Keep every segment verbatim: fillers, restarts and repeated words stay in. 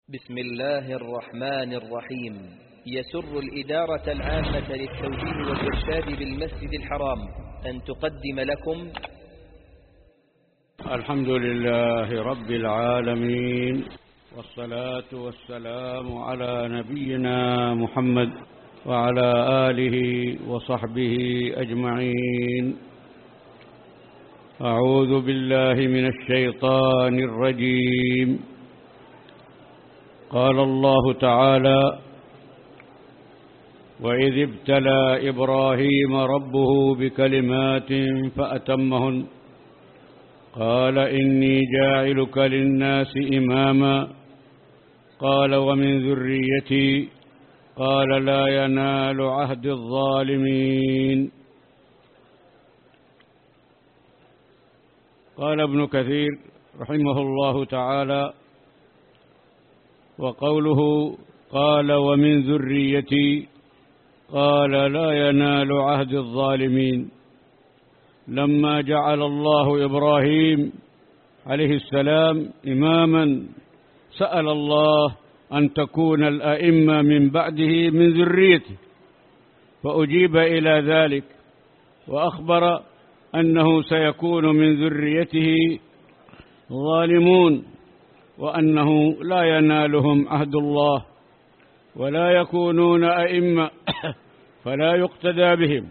بسم الله الرحمن الرحيم. يسر الإدارة العامة للتوجيه والإرشاد بالمسجد الحرام أن تقدم لكم الحمد لله رب العالمين، والصلاة والسلام على نبينا محمد وعلى آله وصحبه أجمعين. أعوذ بالله من الشيطان الرجيم. قال الله تعالى: وإذ ابتلى إبراهيم ربه بكلمات فأتمهن قال إني جاعلك للناس إماما قال ومن ذريتي قال لا ينال عهد الظالمين. قال ابن كثير رحمه الله تعالى: وقوله قال ومن ذريتي قال لا ينال عهد الظالمين، لما جعل الله إبراهيم عليه السلام إماما سأل الله أن تكون الأئمة من بعده من ذريته، فأجيب إلى ذلك وأخبر أنه سيكون من ذريته ظالمون، وأنه لا ينالهم عهد الله ولا يكونون أئمة فلا يقتدى بهم.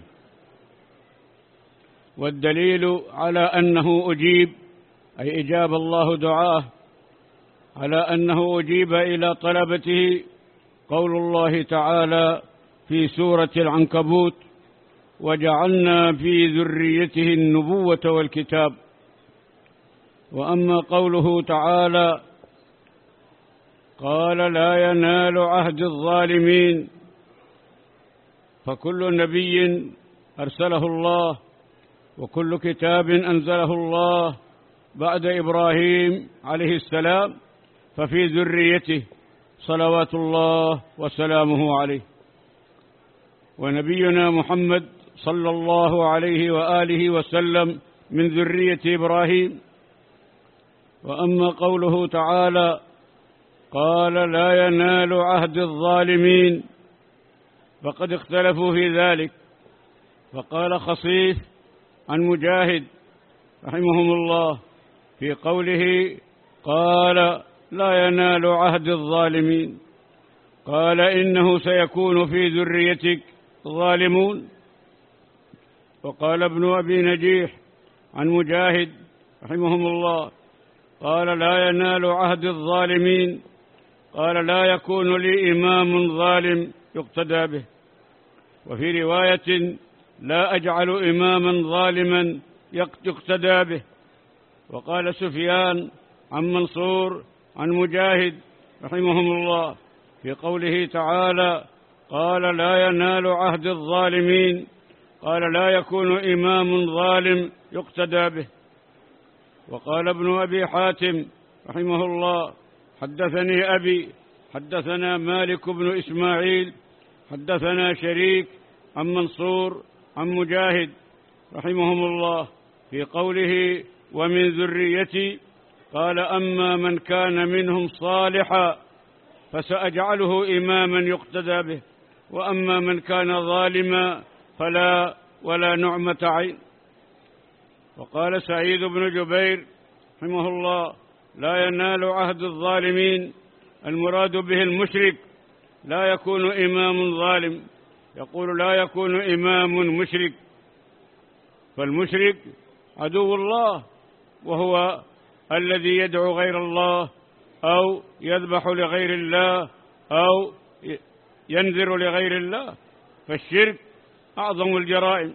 والدليل على أنه أجيب، أي إجاب الله دعاه، على أنه أجيب إلى طلبته قول الله تعالى في سورة العنكبوت: وجعلنا في ذريته النبوة والكتاب. وأما قوله تعالى قال لا ينال عهد الظالمين، فكل نبي أرسله الله وكل كتاب أنزله الله بعد إبراهيم عليه السلام ففي ذريته صلوات الله وسلامه عليه. ونبينا محمد صلى الله عليه وآله وسلم من ذرية إبراهيم. وأما قوله تعالى قال لا ينال عهد الظالمين، فقد اختلفوا في ذلك، فقال خصيف عن مجاهد رحمهم الله في قوله قال لا ينال عهد الظالمين، قال إنه سيكون في ذريتك ظالمون. وقال ابن أبي نجيح عن مجاهد رحمهم الله قال لا ينال عهد الظالمين، قال لا يكون لي إمام ظالم يقتدى به. وفي رواية لا أجعل إماما ظالما يقتدى به. وقال سفيان عن منصور عن مجاهد رحمهم الله في قوله تعالى قال لا ينال عهد الظالمين، قال لا يكون إمام ظالم يقتدى به. وقال ابن أبي حاتم رحمه الله حدثني أبي حدثنا مالك بن إسماعيل حدثنا شريك عن منصور عن مجاهد رحمهم الله في قوله ومن ذريتي، قال أما من كان منهم صالحا فسأجعله إماما يقتدى به، وأما من كان ظالما فلا ولا نعمة عين. وقال سعيد بن جبير رحمه الله لا ينال عهد الظالمين، المراد به المشرك، لا يكون إمام ظالم. يقول لا يكون إمام مشرك، فالمشرك عدو الله، وهو الذي يدعو غير الله أو يذبح لغير الله أو ينذر لغير الله، فالشرك أعظم الجرائم،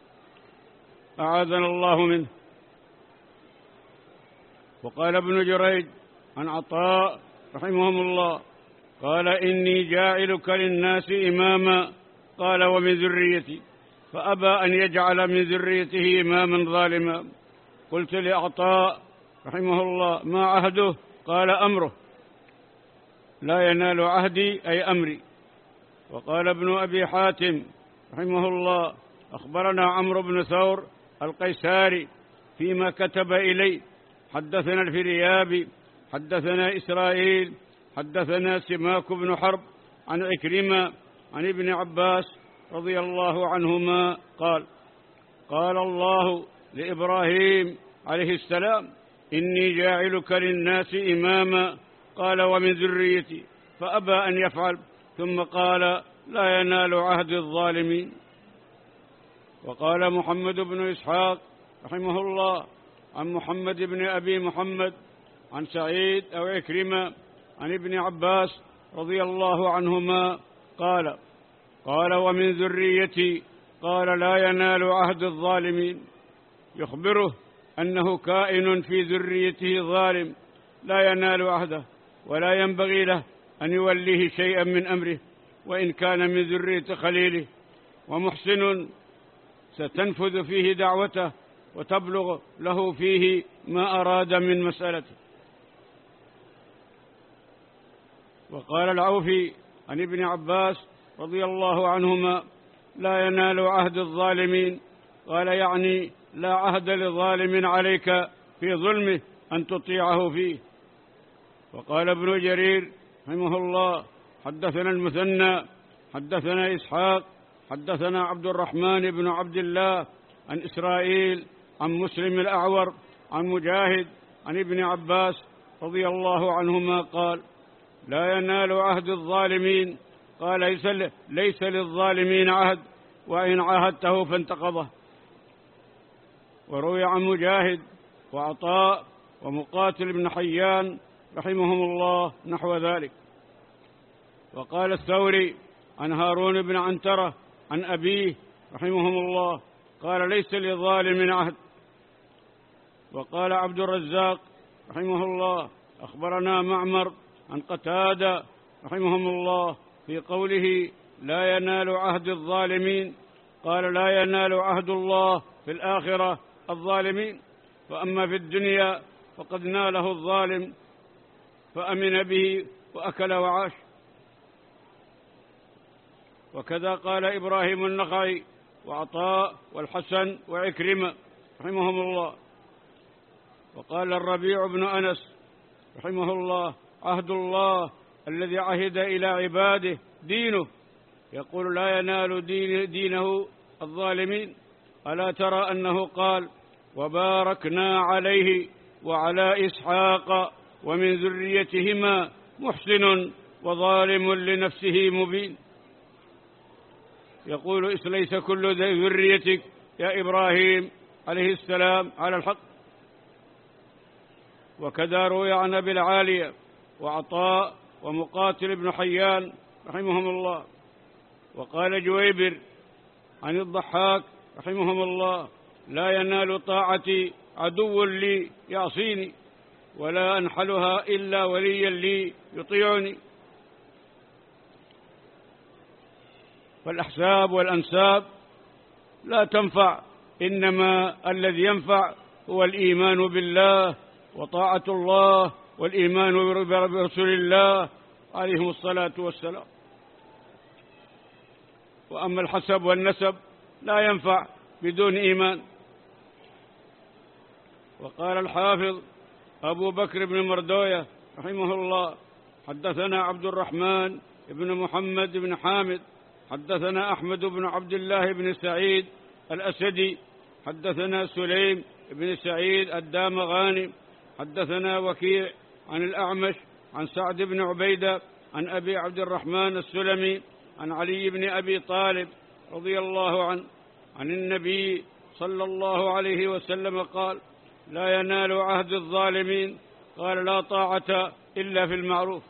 أعاذنا الله منه. وقال ابن جريج عن عطاء رحمهم الله قال إني جاعلك للناس إماما قال ومن ذريتي، فأبى أن يجعل من ذريته إماما ظالما. قلت لعطاء رحمه الله ما عهده؟ قال أمره، لا ينال عهدي أي أمري. وقال ابن أبي حاتم رحمه الله أخبرنا عمرو بن ثور القيساري فيما كتب إلي حدثنا الفريابي حدثنا إسرائيل حدثنا سماك بن حرب عن عكرمة عن ابن عباس رضي الله عنهما قال قال الله لإبراهيم عليه السلام إني جاعلك للناس إماما قال ومن ذريتي فأبى أن يفعل ثم قال لا ينال عهد الظالمين. وقال محمد بن إسحاق رحمه الله عن محمد بن أبي محمد عن سعيد أو عكرمة عن ابن عباس رضي الله عنهما قال قال ومن ذريتي قال لا ينال عهد الظالمين، يخبره أنه كائن في ذريته ظالم لا ينال عهده ولا ينبغي له أن يوليه شيئا من أمره وإن كان من ذرية خليله، ومحسن ستنفذ فيه دعوته وتبلغ له فيه ما أراد من مسألته. وقال العوفي عن ابن عباس رضي الله عنهما لا ينال عهد الظالمين، قال يعني لا عهد لظالم عليك في ظلمه أن تطيعه فيه. وقال ابن جرير رحمه الله حدثنا المثنى حدثنا إسحاق حدثنا عبد الرحمن بن عبد الله عن إسرائيل عن مسلم الأعور عن مجاهد عن ابن عباس رضي الله عنهما قال لا ينال عهد الظالمين، قال ليس, ليس للظالمين عهد وإن عاهدته فانتقضه. وروي عن مجاهد وعطاء ومقاتل بن حيان رحمهم الله نحو ذلك. وقال الثوري عن هارون بن عنترة عن أبيه رحمهم الله قال ليس لظالم عهد. وقال عبد الرزاق رحمه الله أخبرنا معمر عن قتادة رحمهم الله في قوله لا ينال عهد الظالمين، قال لا ينال عهد الله في الآخرة الظالمين، فأما في الدنيا فقد ناله الظالم فأمن به وأكل وعاش. وكذا قال إبراهيم النخعي وعطاء والحسن وعكرمة رحمهم الله. وقال الربيع بن أنس رحمه الله عهد الله الذي عهد إلى عباده دينه، يقول لا ينال دين دينه الظالمين. ألا ترى أنه قال وباركنا عليه وعلى إسحاق ومن ذريتهما محسن وظالم لنفسه مبين. يقول ليس كل ذريتك يا إبراهيم عليه السلام على الحق. وكذا روي عن أبي العالية وعطاء ومقاتل بن حيان رحمهم الله. وقال جويبر عن الضحاك رحمهم الله لا ينال طاعتي عدو لي يعصيني ولا أنحلها إلا وليا لي يطيعني. فالأحساب والأنساب لا تنفع، إنما الذي ينفع هو الإيمان بالله وطاعة الله والإيمان برسول الله عليه الصلاة والسلام. وأما الحسب والنسب لا ينفع بدون إيمان. وقال الحافظ أبو بكر بن مردوية رحمه الله حدثنا عبد الرحمن بن محمد بن حامد حدثنا أحمد بن عبد الله بن سعيد الأسدي حدثنا سليم بن سعيد الدامغاني حدثنا وكيع عن الأعمش عن سعد بن عبيدة عن أبي عبد الرحمن السلمي عن علي بن أبي طالب رضي الله عنه عن النبي صلى الله عليه وسلم قال لا ينال عهد الظالمين، قال لا طاعة إلا في المعروف.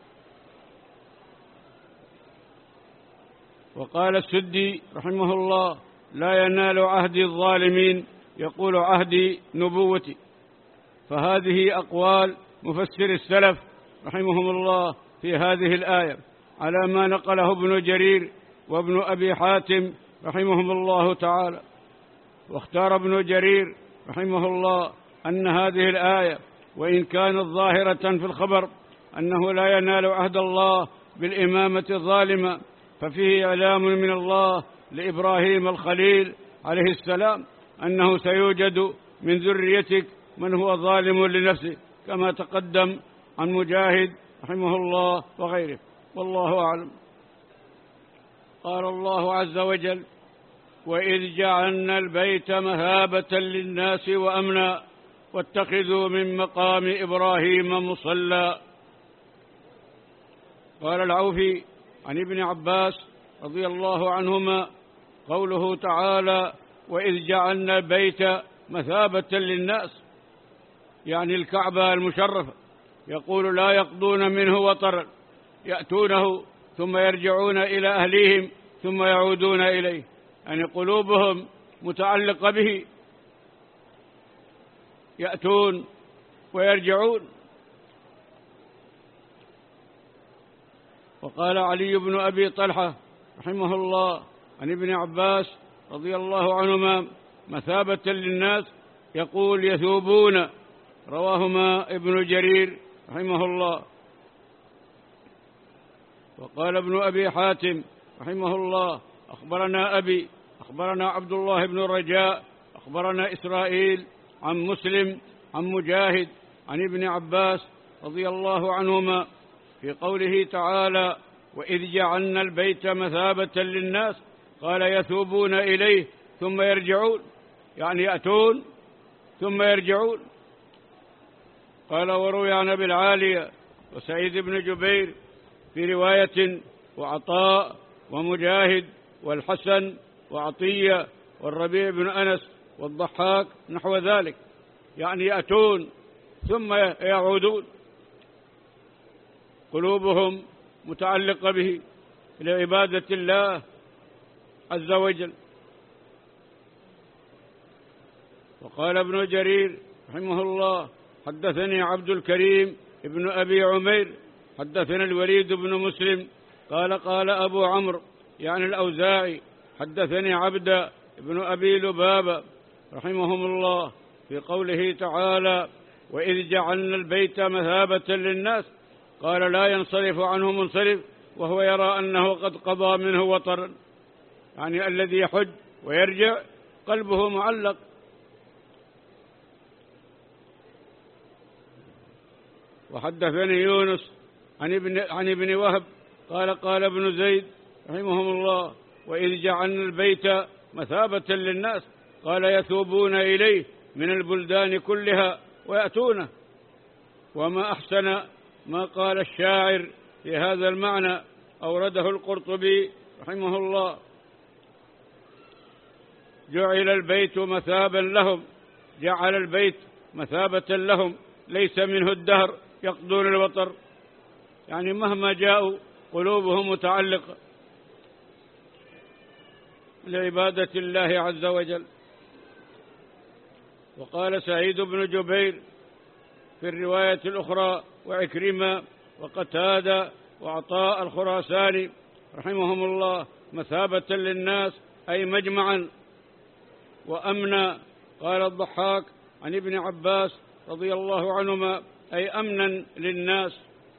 وقال السدي رحمه الله لا ينال عهد الظالمين، يقول عهدي نبوتي. فهذه أقوال مفسر السلف رحمهم الله في هذه الآية على ما نقله ابن جرير وابن أبي حاتم رحمهم الله تعالى. واختار ابن جرير رحمه الله أن هذه الآية وإن كانت ظاهرة في الخبر أنه لا ينال عهد الله بالإمامة الظالمة، ففيه إعلام من الله لإبراهيم الخليل عليه السلام أنه سيوجد من ذريتك من هو ظالم لنفسه، كما تقدم عن مجاهد رحمه الله وغيره، والله أعلم. قال الله عز وجل: وإذ جعلنا البيت مثابة للناس وأمنا واتخذوا من مقام إبراهيم مصلى. قال العوفي عن ابن عباس رضي الله عنهما: قوله تعالى: وإذ جعلنا البيت مثابة للناس، يعني الكعبة المشرفة، يقول: لا يقضون منه وطرا، يأتونه ثم يرجعون إلى أهليهم ثم يعودون إليه، يعني قلوبهم متعلقة به، يأتون ويرجعون. وقال علي بن أبي طلحة رحمه الله عن ابن عباس رضي الله عنهما: مثابة للناس، يقول: يثوبون. رواهما ابن جرير رحمه الله. وقال ابن أبي حاتم رحمه الله: أخبرنا أبي أخبرنا عبد الله بن الرجاء أخبرنا إسرائيل عن مسلم عن مجاهد عن ابن عباس رضي الله عنهما في قوله تعالى: وإذ جعلنا البيت مثابة للناس، قال: يثوبون إليه ثم يرجعون، يعني يأتون ثم يرجعون. قال: وروي عن أبي العالية وسعيد بن جبير في رواية، وعطاء ومجاهد والحسن وعطية والربيع بن أنس والضحاك نحو ذلك، يعني يأتون ثم يعودون، قلوبهم متعلقة به لعبادة الله عز وجل. وقال ابن جرير رحمه الله: حدثني عبد الكريم ابن أبي عمير حدثنا الوليد بن مسلم قال: قال أبو عمرو يعني الأوزاعي: حدثني عبد ابن أبي لبابة رحمهم الله في قوله تعالى: وإذ جعلنا البيت مثابة للناس، قال: لا ينصرف عنه منصرف وهو يرى أنه قد قضى منه وطرا، يعني الذي يحج ويرجع قلبه معلق. وحدثني يونس عن ابن, عن ابن وهب قال: قال ابن زيد رحمهم الله: وإذ جعلنا البيت مثابة للناس، قال: يثوبون إليه من البلدان كلها ويأتونه. وما أحسن ما قال الشاعر في هذا المعنى، أورده القرطبي رحمه الله: جعل البيت مثابا لهم، جعل البيت مثابة لهم، ليس منه الدهر يقضون الوطر، يعني مهما جاءوا قلوبهم متعلقة لعبادة الله عز وجل. وقال سعيد بن جبير في الرواية الأخرى، وعكرمة وقتادة وعطاء الخراساني رحمهم الله: مثابة للناس أي مجمعا وأمنا. قال الضحاك عن ابن عباس رضي الله عنهما: أي أمنا للناس.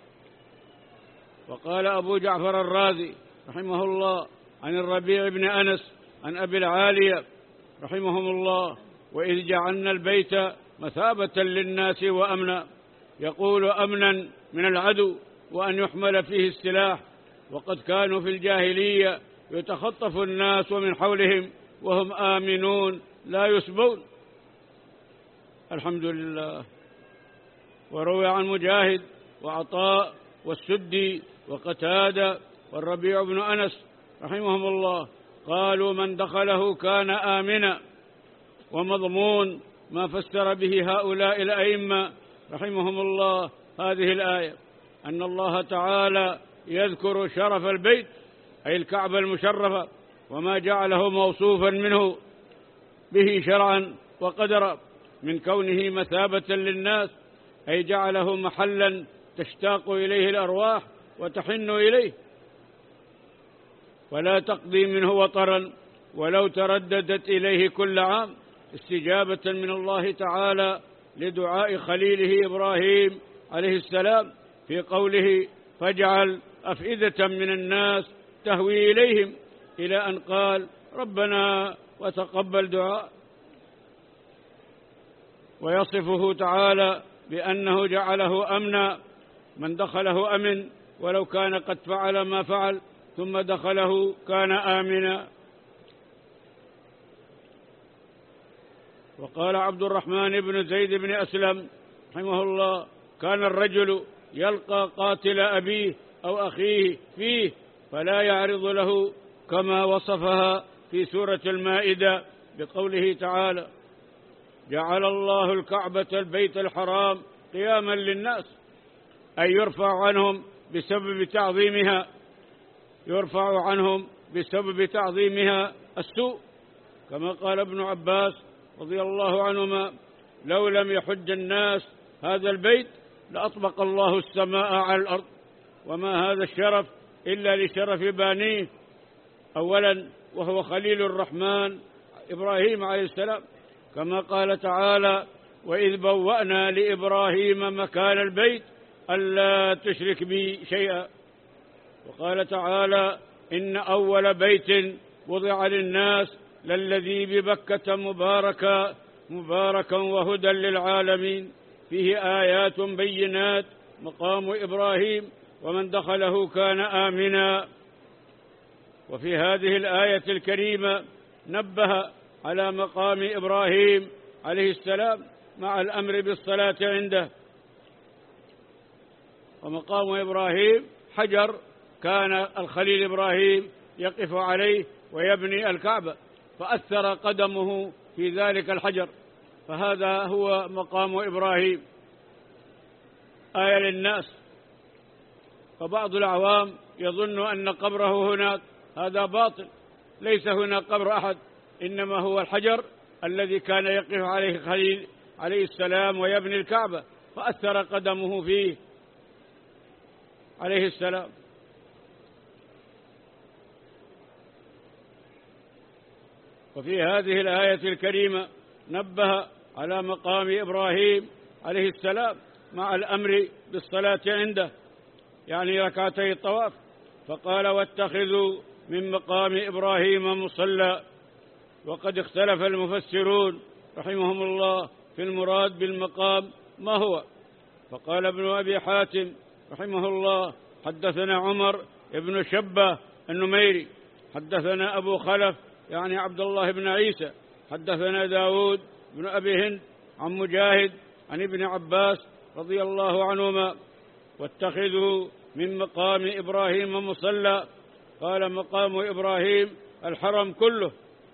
وقال أبو جعفر الرازي رحمه الله عن الربيع بن أنس عن أبي العالية رحمهم الله: وإذ جعلنا البيت مثابة للناس وأمنا، يقول: أمنا من العدو وأن يحمل فيه السلاح. وقد كانوا في الجاهلية يتخطف الناس ومن حولهم وهم آمنون لا يسبون. الحمد لله. وروي عن مجاهد وعطاء والسدي وقتادة والربيع بن أنس رحمهم الله قالوا: من دخله كان آمنا. ومضمون ما فسر به هؤلاء الأئمة رحمهم الله هذه الآية أن الله تعالى يذكر شرف البيت، أي الكعبة المشرفة، وما جعله موصوفا منه به شرعا وقدرا من كونه مثابة للناس، أي جعله محلا تشتاق إليه الأرواح وتحن إليه، ولا تقضي منه وطرا ولو ترددت إليه كل عام، استجابة من الله تعالى لدعاء خليله إبراهيم عليه السلام في قوله: فاجعل أفئدة من الناس تهوي إليهم، إلى أن قال: ربنا وتقبل دعاء. ويصفه تعالى بأنه جعله أمنا، من دخله أمن ولو كان قد فعل ما فعل، ثم دخله كان آمنا. وقال عبد الرحمن بن زيد بن أسلم رحمه الله: كان الرجل يلقى قاتل أبيه أو أخيه فيه فلا يعرض له، كما وصفها في سورة المائدة بقوله تعالى: جعل الله الكعبة البيت الحرام قياما للناس، أي يرفع عنهم بسبب تعظيمها يرفع عنهم بسبب تعظيمها السوء، كما قال ابن عباس رضي الله عنهما: لو لم يحج الناس هذا البيت لأطبق الله السماء على الأرض، وما هذا الشرف إلا لشرف بانيه، أولا وهو خليل الرحمن إبراهيم عليه السلام، كما قال تعالى: وإذ بوأنا لإبراهيم مكان البيت ألا تشرك بي شيئا. وقال تعالى: إن أول بيت وضع للناس للذي ببكة مباركا مباركا وهدى للعالمين، فيه آيات بينات مقام إبراهيم ومن دخله كان آمنا. وفي هذه الآية الكريمة نبه على مقام إبراهيم عليه السلام مع الأمر بالصلاة عنده. ومقام إبراهيم حجر كان الخليل إبراهيم يقف عليه ويبني الكعبة، فأثر قدمه في ذلك الحجر، فهذا هو مقام إبراهيم آية للناس. فبعض العوام يظن أن قبره هناك، هذا باطل، ليس هنا قبر أحد، إنما هو الحجر الذي كان يقف عليه خليل عليه السلام ويبني الكعبة، فأثر قدمه فيه عليه السلام. وفي هذه الآية الكريمة نبه على مقام إبراهيم عليه السلام مع الأمر بالصلاة عنده، يعني ركعتي الطواف، فقال: واتخذوا من مقام إبراهيم مصلى. وقد اختلف المفسرون رحمهم الله في المراد بالمقام ما هو، فقال ابن أبي حاتم رحمه الله: حدثنا عمر ابن شبة النميري، حدثنا أبو خلف يعني عبد الله بن عيسى، حدثنا داود بن أبي هند عن مجاهد عن ابن عباس رضي الله عنهما: واتخذوا من مقام إبراهيم مصلى. قال: مقام إبراهيم الحرم كله.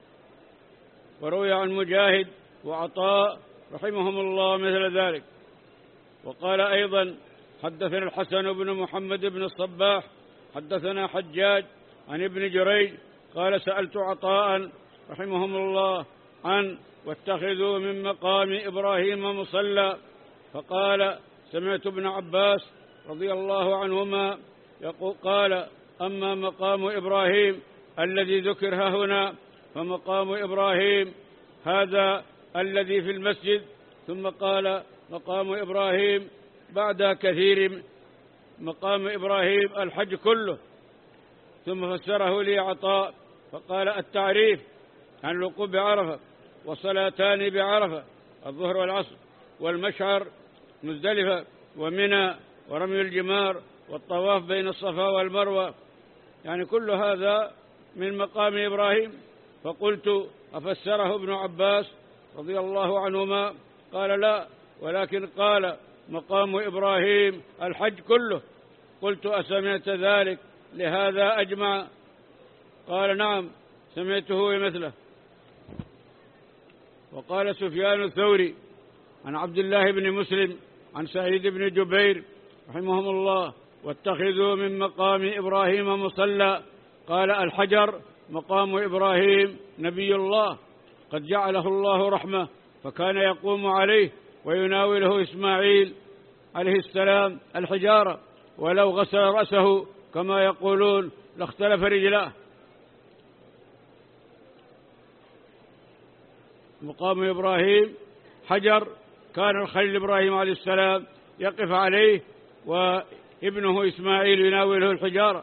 وروي عن مجاهد وعطاء رحمهم الله مثل ذلك. وقال أيضا: حدثنا الحسن بن محمد بن الصباح حدثنا حجاج عن ابن جريج قال: سألت عطاء رحمهم الله عن واتخذوا من مقام إبراهيم مصلى، فقال: سمعت ابن عباس رضي الله عنهما يقول قال: أما مقام إبراهيم الذي ذكر هنا فمقام إبراهيم هذا الذي في المسجد. ثم قال: مقام إبراهيم بعد كثير مقام إبراهيم الحج كله. ثم فسره لي عطاء فقال: التعريف عن الوقوف بعرفة وصلاتان بعرفة الظهر والعصر، والمشعر مزدلفة ومنى ورمي الجمار والطواف بين الصفا والمروة، يعني كل هذا من مقام إبراهيم. فقلت: أفسره ابن عباس رضي الله عنهما؟ قال: لا، ولكن قال: مقام إبراهيم الحج كله. قلت: أسمعت ذلك لهذا أجمع؟ قال: نعم، سمعته مثله. وقال سفيان الثوري عن عبد الله بن مسلم عن سعيد بن جبير رحمهم الله: واتخذوا من مقام إبراهيم مصلى. قال: الحجر مقام إبراهيم نبي الله قد جعله الله رحمة، فكان يقوم عليه ويناوله إسماعيل عليه السلام الحجارة، ولو غسل رأسه كما يقولون لاختلف رجلاه. مقام إبراهيم حجر كان الخليل إبراهيم عليه السلام يقف عليه وابنه إسماعيل يناوله الحجارة،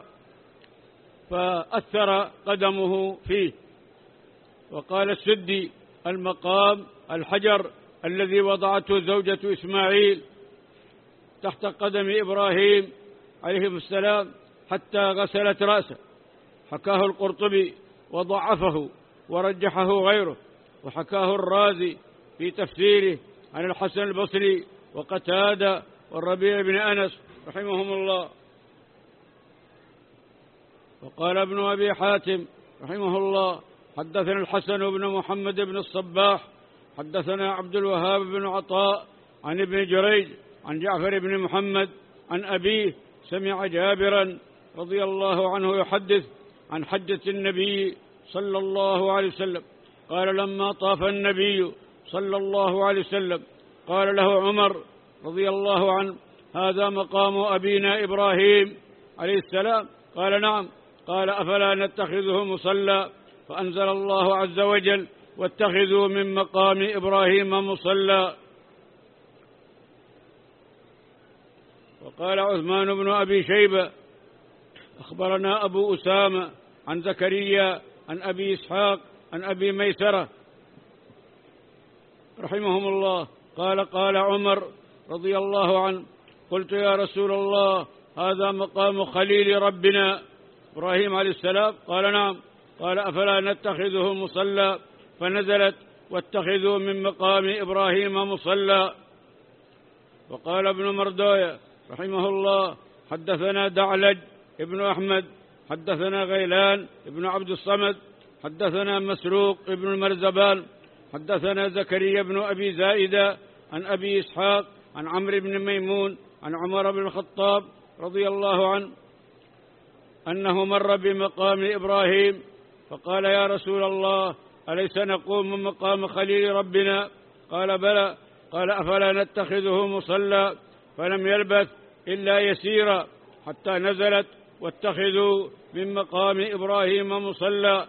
فأثر قدمه فيه. وقال السدي: المقام الحجر الذي وضعته زوجة إسماعيل تحت قدم إبراهيم عليه السلام حتى غسلت رأسه. حكاه القرطبي وضعفه ورجحه غيره، وحكاه الرازي في تفسيره عن الحسن البصري وقتادة والربيع بن أنس رحمهم الله. وقال ابن أبي حاتم رحمه الله: حدثنا الحسن بن محمد بن الصباح حدثنا عبد الوهاب بن عطاء عن ابن جريج عن جعفر بن محمد عن أبيه سمع جابرا رضي الله عنه يحدث عن حجة النبي صلى الله عليه وسلم قال: لما طاف النبي صلى الله عليه وسلم قال له عمر رضي الله عنه: هذا مقام أبينا إبراهيم عليه السلام. قال: نعم. قال: أفلا نتخذه مصلى؟ فأنزل الله عز وجل: واتخذوا من مقام إبراهيم مصلى. وقال عثمان بن أبي شيبة: أخبرنا أبو أسامة عن زكريا عن أبي إسحاق عن أبي ميسرة رحمهم الله قال: قال عمر رضي الله عنه: قلت يا رسول الله هذا مقام خليل ربنا إبراهيم عليه السلام؟ قال: نعم. قال: أفلا نتخذه مصلى؟ فنزلت: واتخذوا من مقام إبراهيم مصلى. وقال ابن مردوية رحمه الله: حدثنا دعلج ابن أحمد حدثنا غيلان ابن عبد الصمد حدثنا مسروق ابن المرزبان حدثنا زكريا بن أبي زائدة عن أبي إسحاق عن عمرو بن ميمون عن عمر بن الخطاب رضي الله عنه أنه مر بمقام إبراهيم فقال: يا رسول الله أليس نقوم من مقام خليل ربنا؟ قال: بلى. قال: أفلا نتخذه مصلى؟ فلم يلبث إلا يسيرا حتى نزلت: واتخذوا من مقام إبراهيم مصلى.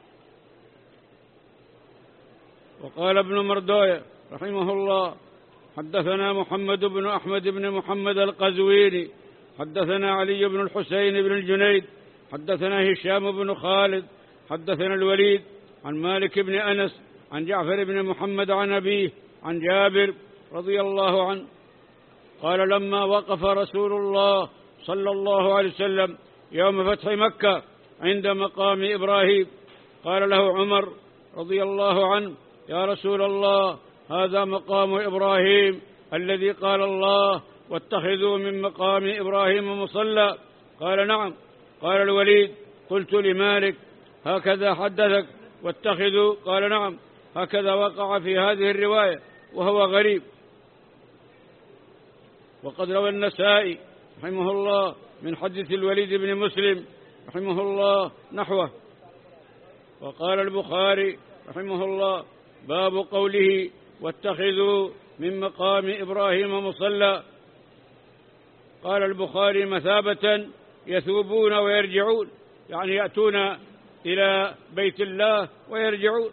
وقال ابن مردوية رحمه الله: حدثنا محمد بن أحمد بن محمد القزويني حدثنا علي بن الحسين بن الجنيد حدثنا هشام بن خالد حدثنا الوليد عن مالك بن أنس عن جعفر بن محمد عن أبيه عن جابر رضي الله عنه قال: لما وقف رسول الله صلى الله عليه وسلم يوم فتح مكة عند مقام إبراهيم قال له عمر رضي الله عنه: يا رسول الله هذا مقام إبراهيم الذي قال الله: واتخذوا من مقام إبراهيم مصلى. قال: نعم. قال الوليد: قلت لمالك: هكذا حدثك واتخذوا؟ قال: نعم، هكذا وقع في هذه الرواية وهو غريب. وقد روى النسائي رحمه الله من حديث الوليد بن مسلم رحمه الله نحوه. وقال البخاري رحمه الله: باب قوله: واتخذوا من مقام إبراهيم مصلى. قال البخاري: مثابة يثوبون ويرجعون، يعني يأتون إلى بيت الله ويرجعون.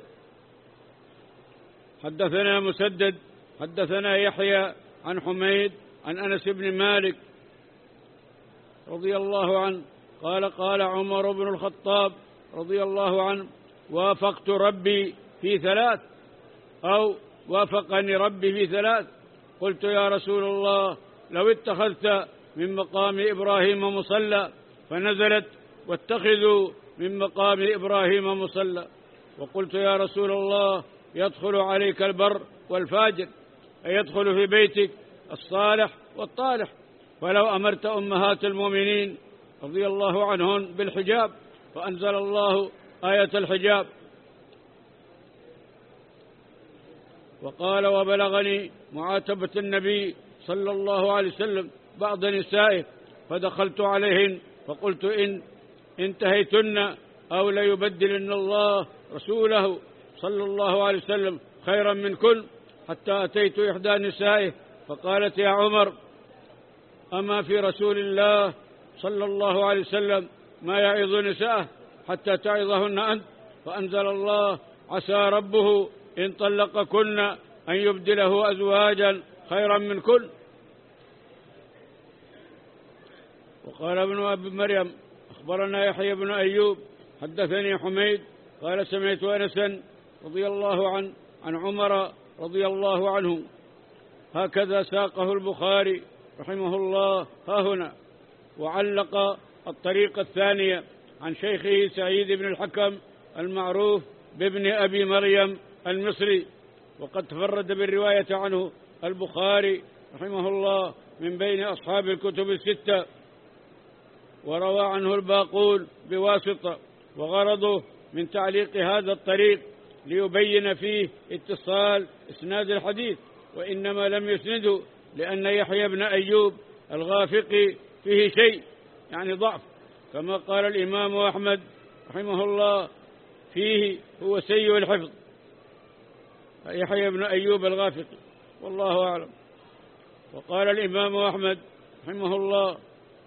حدثنا مسدد حدثنا يحيى عن حميد عن أنس بن مالك رضي الله عنه قال: قال عمر بن الخطاب رضي الله عنه: وافقت ربي في ثلاث، أو وافقني ربي في ثلاث. قلت: يا رسول الله لو اتخذت من مقام إبراهيم مصلى، فنزلت: واتخذوا من مقام إبراهيم مصلى. وقلت: يا رسول الله يدخل عليك البر والفاجر، أي يدخل في بيتك الصالح والطالح، فلو أمرت أمهات المؤمنين رضي الله عنهن بالحجاب، فأنزل الله آية الحجاب. وقال: وبلغني معاتبة النبي صلى الله عليه وسلم بعض نسائه، فدخلت عليهن فقلت: إن انتهيتن أو ليبدلن الله رسوله صلى الله عليه وسلم خيرا منكن، حتى أتيت إحدى نسائه فقالت: يا عمر، أما في رسول الله صلى الله عليه وسلم ما يعظ نساءه حتى تعظهن أنت؟ فأنزل الله: عسى ربه إن طلقكن أن يبدله أزواجا خيرا منكن. وقال ابن أبي مريم: أخبرنا يحيى بن أيوب حدثني حميد قال: سمعت أنسا رضي الله عنه عن عمر رضي الله عنه. هكذا ساقه البخاري رحمه الله ها هنا. وعلق الطريقة الثانية عن شيخه سعيد بن الحكم المعروف بابن أبي مريم المصري، وقد تفرد بالرواية عنه البخاري رحمه الله من بين أصحاب الكتب الستة، وروى عنه الباقون بواسطة، وغرضه من تعليق هذا الطريق ليبين فيه اتصال إسناد الحديث، وإنما لم يسنده لأن يحيى بن أيوب الغافقي فيه شيء يعني ضعف، كما قال الإمام أحمد رحمه الله فيه هو سيء الحفظ يحيى بن أيوب الغافقي، والله أعلم. وقال الإمام أحمد رحمه الله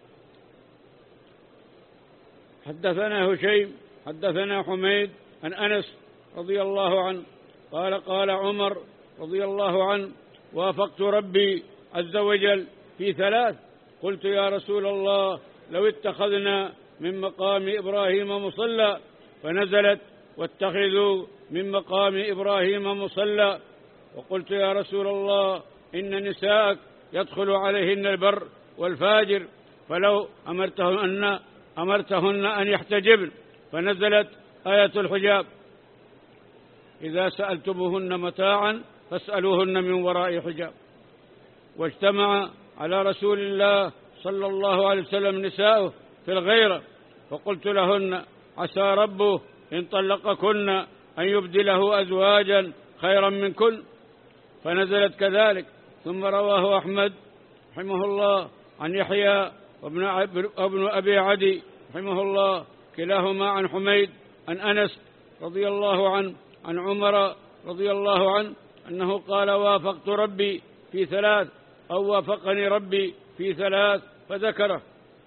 حدثنا هشيم حدثنا حميد عن أنس رضي الله عنه قال قال عمر رضي الله عنه وافقت ربي عز وجل في ثلاث، قلت يا رسول الله لو اتخذنا من مقام إبراهيم مصلى، فنزلت واتخذوا من مقام إبراهيم مصلى، وقلت يا رسول الله إن نساءك يدخل عليهن البر والفاجر، فلو أمرتهن أمرتهن أن يحتجبن، فنزلت آية الحجاب إذا سألتموهن متاعا فاسألوهن من وراء حجاب. واجتمع على رسول الله صلى الله عليه وسلم نساؤه في الغيرة، فقلت لهن عسى ربه إن طلقكن أن يبدله أزواجا خيرا منكن، فنزلت كذلك. ثم رواه أحمد رحمه الله عن يحيى وابن أبي عدي رحمه الله كلاهما عن حميد عن أنس رضي الله عنه عن عمر رضي الله عنه أنه قال وافقت ربي في ثلاث أو وافقني ربي في ثلاث فذكره.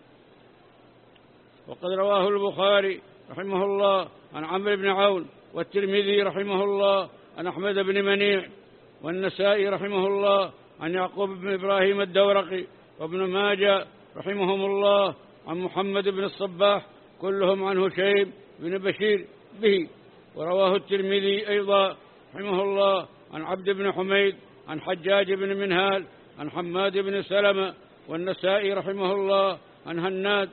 وقد رواه البخاري رحمه الله عن عمرو بن عون والترمذي رحمه الله عن أحمد بن منيع والنسائي رحمه الله عن يعقوب بن إبراهيم الدورقي وابن ماجه رحمهم الله عن محمد بن الصباح كلهم عن هشيم بن بشير به. ورواه الترمذي أيضا رحمه الله عن عبد بن حميد عن حجاج بن منهال عن حماد بن سلمة، والنسائي رحمه الله عن هناد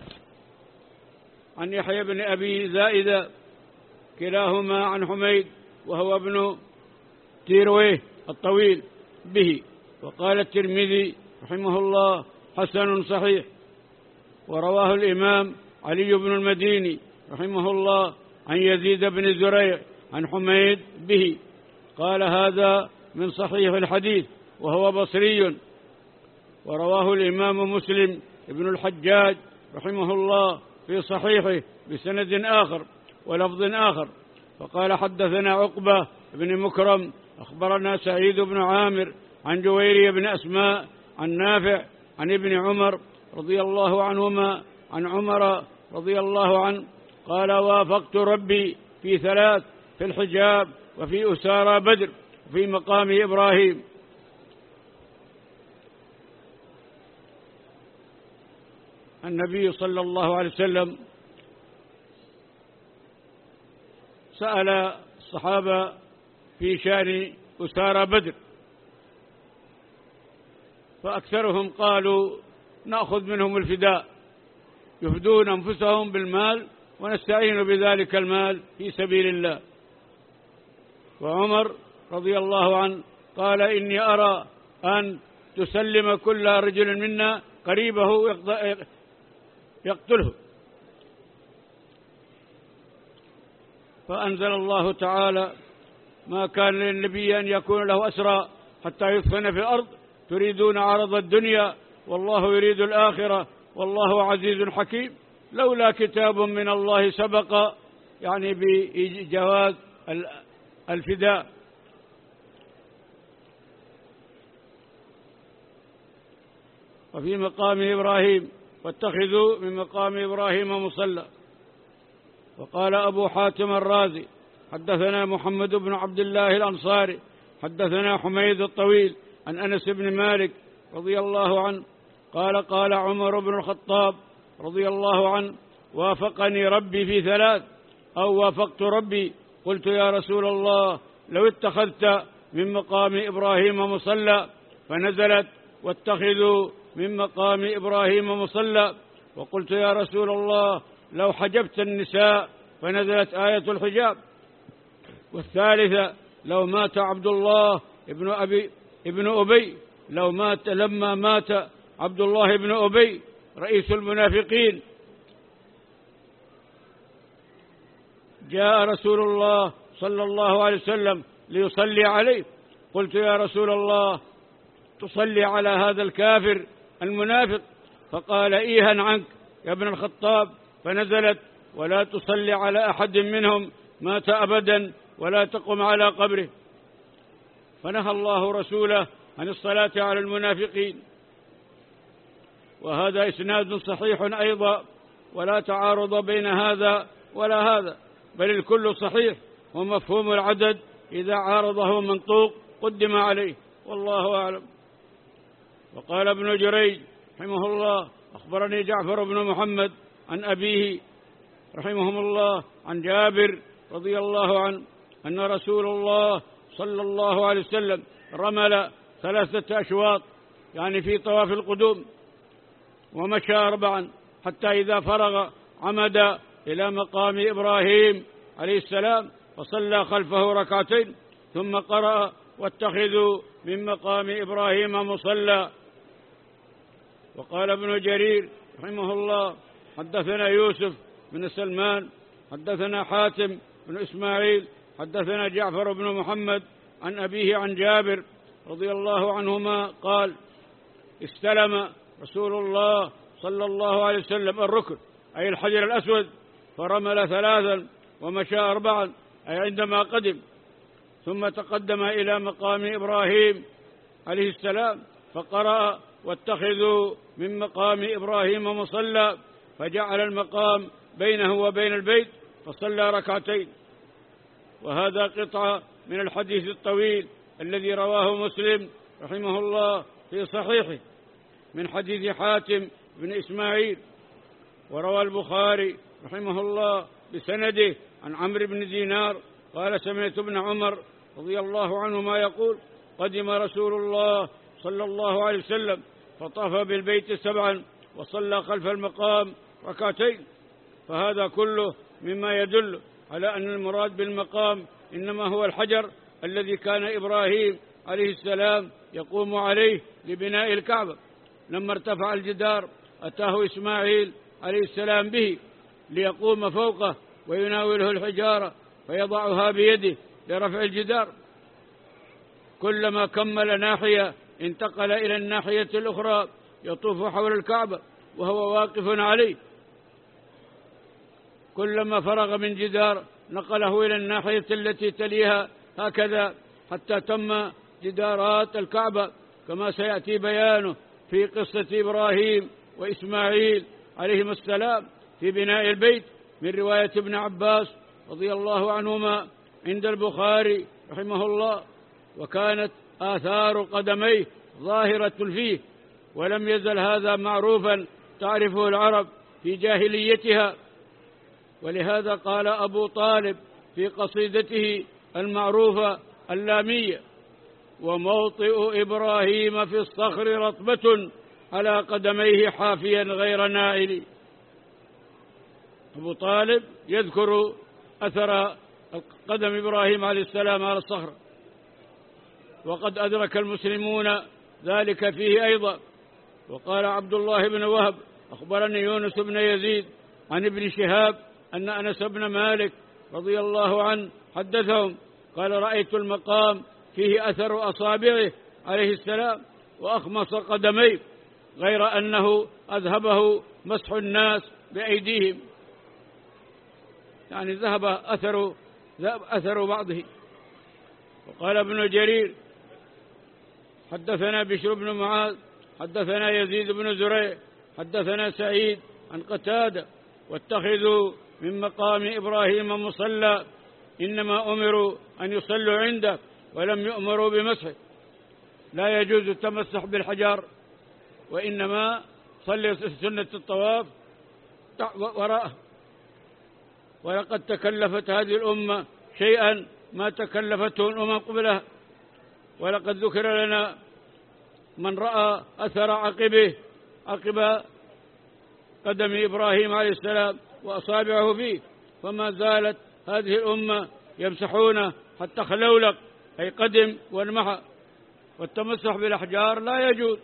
عن يحيى بن أبي زائدة كلاهما عن حميد وهو ابن تيرويه الطويل به. وقال الترمذي رحمه الله حسن صحيح. ورواه الإمام علي بن المديني رحمه الله عن يزيد بن زريع عن حميد به، قال هذا من صحيح الحديث وهو بصري. ورواه الإمام مسلم ابن الحجاج رحمه الله في صحيحه بسند آخر ولفظ آخر، فقال حدثنا عقبة بن مكرم أخبرنا سعيد بن عامر عن جويري بن أسماء عن نافع عن ابن عمر رضي الله عنهما عن عمر رضي الله عنه قال وافقت ربي في ثلاث في الحجاب وفي أسارى بدر وفي مقام إبراهيم. النبي صلى الله عليه وسلم سأل الصحابة في شأن أسارى بدر، فأكثرهم قالوا نأخذ منهم الفداء، يفدون أنفسهم بالمال ونستعين بذلك المال في سبيل الله. وعمر رضي الله عنه قال إني أرى أن تسلم كل رجل منا قريبه يقتله، فأنزل الله تعالى ما كان للنبي أن يكون له أسرى حتى يثخن في الأرض تريدون عرض الدنيا والله يريد الآخرة والله عزيز حكيم، لولا كتاب من الله سبق، يعني بجواز الفداء. وفي مقام إبراهيم واتخذوا من مقام إبراهيم مصلى. وقال أبو حاتم الرازي حدثنا محمد بن عبد الله الأنصاري حدثنا حميد الطويل عن أنس بن مالك رضي الله عنه قال قال عمر بن الخطاب رضي الله عنه وافقني ربي في ثلاث أو وافقت ربي، قلت يا رسول الله لو اتخذت من مقام إبراهيم مصلى، فنزلت واتخذوا من مقام إبراهيم مصلى. وقلت يا رسول الله لو حجبت النساء، فنزلت آية الحجاب. والثالثة لو مات عبد الله ابن أبي ابن أبي لو مات لما مات عبد الله بن أبي رئيس المنافقين، جاء رسول الله صلى الله عليه وسلم ليصلي عليه. قلت يا رسول الله تصلي على هذا الكافر المنافق؟ فقال إيها عنك يا ابن الخطاب، فنزلت ولا تصلي على أحد منهم مات أبدا ولا تقم على قبره. فنهى الله رسوله عن الصلاة على المنافقين. وهذا إسناد صحيح أيضا، ولا تعارض بين هذا ولا هذا، بل الكل صحيح، ومفهوم العدد إذا عارضه منطوق قدم عليه، والله أعلم. وقال ابن جريج رحمه الله أخبرني جعفر بن محمد عن أبيه رحمهم الله عن جابر رضي الله عنه أن رسول الله صلى الله عليه وسلم رمل ثلاثة أشواط، يعني في طواف القدوم، ومشى أربعا، حتى إذا فرغ عمد إلى مقام إبراهيم عليه السلام فصلى خلفه ركعتين، ثم قرأ واتخذوا من مقام إبراهيم مصلى. وقال ابن جرير رحمه الله حدثنا يوسف بن سلمان حدثنا حاتم بن إسماعيل حدثنا جعفر بن محمد عن أبيه عن جابر رضي الله عنهما قال استلم رسول الله صلى الله عليه وسلم الركن، أي الحجر الأسود، فرمل ثلاثا ومشى أربعا، أي عندما قدم، ثم تقدم إلى مقام إبراهيم عليه السلام فقرأ واتخذوا من مقام إبراهيم مصلى، فجعل المقام بينه وبين البيت فصلى ركعتين. وهذا قطعة من الحديث الطويل الذي رواه مسلم رحمه الله في صحيحه من حديث حاتم بن إسماعيل. وروى البخاري رحمه الله بسنده عن عمرو بن دينار قال سمعت ابن عمر رضي الله عنهما يقول قدم رسول الله صلى الله عليه وسلم فطاف بالبيت سبعا وصلى خلف المقام ركعتين. فهذا كله مما يدل على أن المراد بالمقام إنما هو الحجر الذي كان إبراهيم عليه السلام يقوم عليه لبناء الكعبة. لما ارتفع الجدار أتاه إسماعيل عليه السلام به ليقوم فوقه ويناوله الحجارة فيضعها بيده لرفع الجدار. كلما كمل ناحية انتقل إلى الناحية الأخرى يطوف حول الكعبة وهو واقف عليه. كلما فرغ من جدار نقله إلى الناحية التي تليها، هكذا حتى تم جدارات الكعبة، كما سيأتي بيانه في قصة إبراهيم وإسماعيل عليهما السلام في بناء البيت من رواية ابن عباس رضي الله عنهما عند البخاري رحمه الله. وكانت آثار قدميه ظاهرة فيه، ولم يزل هذا معروفا تعرفه العرب في جاهليتها. ولهذا قال أبو طالب في قصيدته المعروفة اللامية وموطئ إبراهيم في الصخر رطبة على قدميه حافيا غير نائل. أبو طالب يذكر أثر قدم إبراهيم عليه السلام على الصخرة، وقد أدرك المسلمون ذلك فيه أيضا. وقال عبد الله بن وهب أخبرني يونس بن يزيد عن ابن شهاب أن أنس بن مالك رضي الله عنه حدثهم قال رأيت المقام فيه أثر أصابعه عليه السلام وأخمص قدميه، غير أنه أذهبه مسح الناس بأيديهم، يعني ذهب أثر, أثر بعضه. وقال ابن جرير حدثنا بشر بن معاذ حدثنا يزيد بن زريع حدثنا سعيد عن قتادة واتخذوا من مقام إبراهيم مصلى، إنما أمروا أن يصلوا عنده ولم يؤمروا بمسحه. لا يجوز التمسح بالحجار، وإنما صلي سنة الطواف وراءه. ولقد تكلفت هذه الأمة شيئا ما تكلفته الأمم قبلها، ولقد ذكر لنا من رأى أثر عقبه عقب قدم إبراهيم عليه السلام وأصابعه فيه، فما زالت هذه الأمة يمسحونه حتى خلولق، أي قدم وانمحى، والتمسح بالأحجار لا يجوز.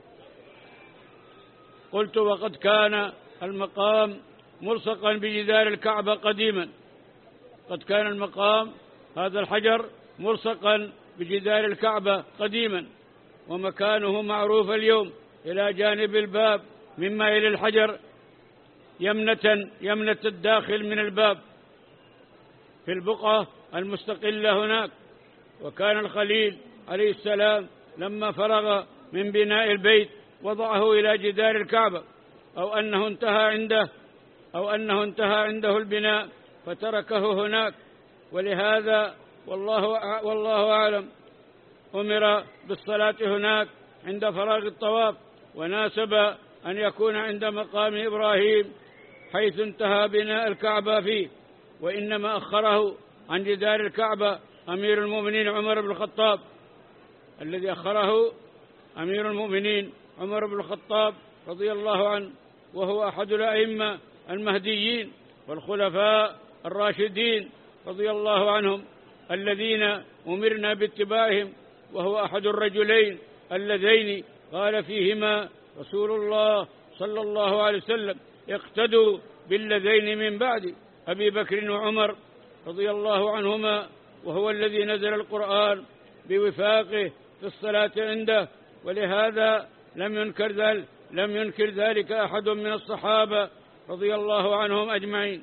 قلت: وقد كان المقام ملصقا بجدار الكعبة قديما. قد كان المقام هذا الحجر ملصقا بجدار الكعبة قديما، ومكانه معروف اليوم إلى جانب الباب مما يلي الحجر يمنة يمنة الداخل من الباب في البقعة المستقلة هناك. وكان الخليل عليه السلام لما فرغ من بناء البيت وضعه إلى جدار الكعبة، أو أنه انتهى عنده أو أنه انتهى عنده البناء فتركه هناك. ولهذا والله والله أعلم أمر بالصلاة هناك عند فراغ الطواف، وناسب أن يكون عند مقام إبراهيم حيث انتهى بناء الكعبة فيه. وإنما أخره عن جدار الكعبة أمير المؤمنين عمر بن الخطاب، الذي أخره أمير المؤمنين عمر بن الخطاب رضي الله عنه، وهو أحد الأئمة المهديين والخلفاء الراشدين رضي الله عنهم الذين أمرنا باتباعهم، وهو أحد الرجلين اللذين قال فيهما رسول الله صلى الله عليه وسلم: اقتدوا بالذين من بعد أبي بكر وعمر رضي الله عنهما، وهو الذي نزل القرآن بوفاقه في الصلاة عنده. ولهذا لم ينكر ذلك لم ينكر ذلك أحد من الصحابة رضي الله عنهم أجمعين.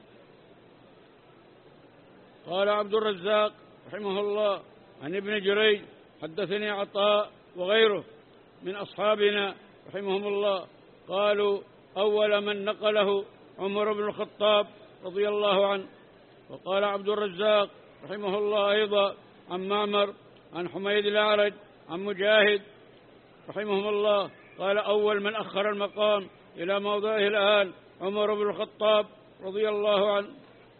قال عبد الرزاق رحمه الله عن ابن جريج: حدثني عطاء وغيره من أصحابنا رحمهم الله قالوا: أول من نقله عمر بن الخطاب رضي الله عنه. وقال عبد الرزاق رحمه الله أيضا عن معمر عن حميد الأعرج عن مجاهد رحمهم الله قال: أول من أخر المقام إلى موضعه الآن عمر بن الخطاب رضي الله عنه.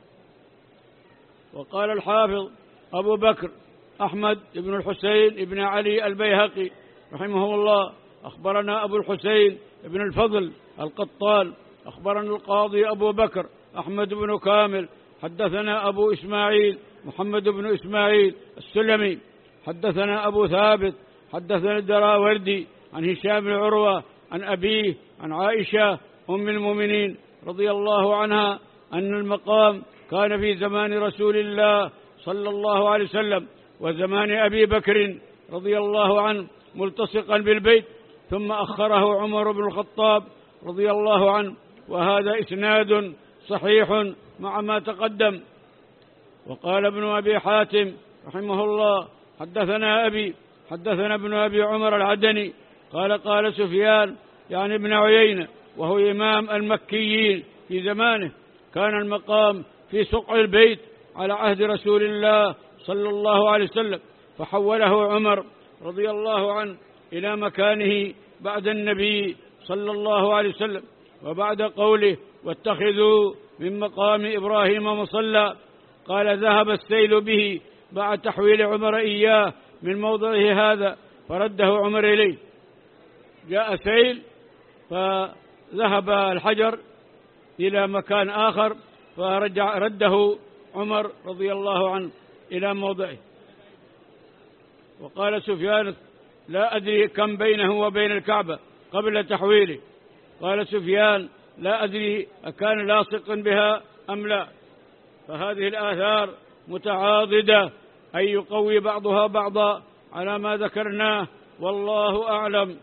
وقال الحافظ أبو بكر أحمد بن الحسين بن علي البيهقي رحمه الله: أخبرنا أبو الحسين بن الفضل القطان أخبرنا القاضي أبو بكر أحمد بن كامل حدثنا أبو إسماعيل محمد بن إسماعيل السلمي حدثنا أبو ثابت حدثنا الدراوردي عن هشام بن عروة عن أبيه عن عائشة أم المؤمنين رضي الله عنها أن المقام كان في زمان رسول الله صلى الله عليه وسلم وزمان أبي بكر رضي الله عنه ملتصقا بالبيت، ثم أخره عمر بن الخطاب رضي الله عنه، وهذا إسناد صحيح مع ما تقدم. وقال ابن أبي حاتم رحمه الله: حدثنا أبي حدثنا ابن أبي عمر العدني قال: قال سفيان يعني ابن عيينة وهو إمام المكيين في زمانه: كان المقام في سقع البيت على عهد رسول الله صلى الله عليه وسلم، فحوله عمر رضي الله عنه إلى مكانه بعد النبي صلى الله عليه وسلم، وبعد قوله: واتخذوا من مقام إبراهيم مصلى. قال: ذهب السيل به بعد تحويل عمر إياه من موضعه هذا فرده عمر إليه. جاء سيل فذهب الحجر إلى مكان آخر فرجع رده عمر رضي الله عنه إلى موضعه. وقال سفيان: لا أدري كم بينه وبين الكعبة قبل تحويله. قال سفيان: لا أدري أكان لاصقا بها أم لا. فهذه الآثار متعاضدة، أي يقوي بعضها بعضا على ما ذكرناه، والله أعلم.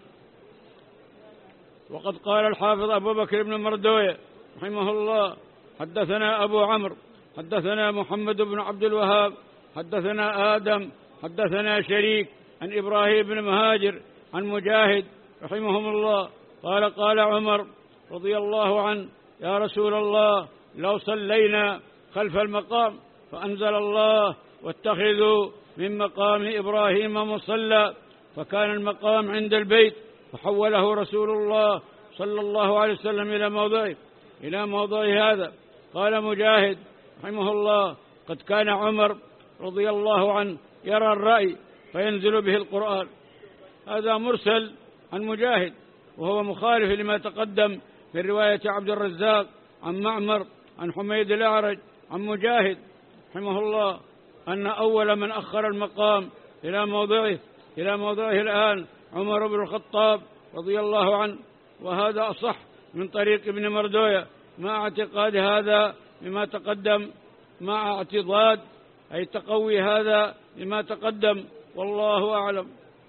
وقد قال الحافظ أبو بكر بن مردويه رحمه الله: حدثنا أبو عمرو حدثنا محمد بن عبد الوهاب حدثنا آدم حدثنا شريك عن إبراهيم بن مهاجر عن مجاهد رحمهم الله قال: قال عمر رضي الله عنه: يا رسول الله، لو صلينا خلف المقام، فأنزل الله: واتخذوا من مقام إبراهيم مصلى. فكان المقام عند البيت، فحوله رسول الله صلى الله عليه وسلم إلى موضعه إلى موضعه هذا. قال مجاهد رحمه الله: قد كان عمر رضي الله عنه يرى الرأي فينزل به القرآن. هذا مرسل عن مجاهد، وهو مخالف لما تقدم في رواية عبد الرزاق عن معمر عن حميد الأعرج عن مجاهد رحمه الله أن أول من أخر المقام إلى موضعه إلى موضعه الآن عمر بن الخطاب رضي الله عنه، وهذا أصح من طريق ابن مردوية مع اعتقاد هذا لما تقدم، مع اعتضاد أي تقوي هذا لما تقدم، والله أعلم.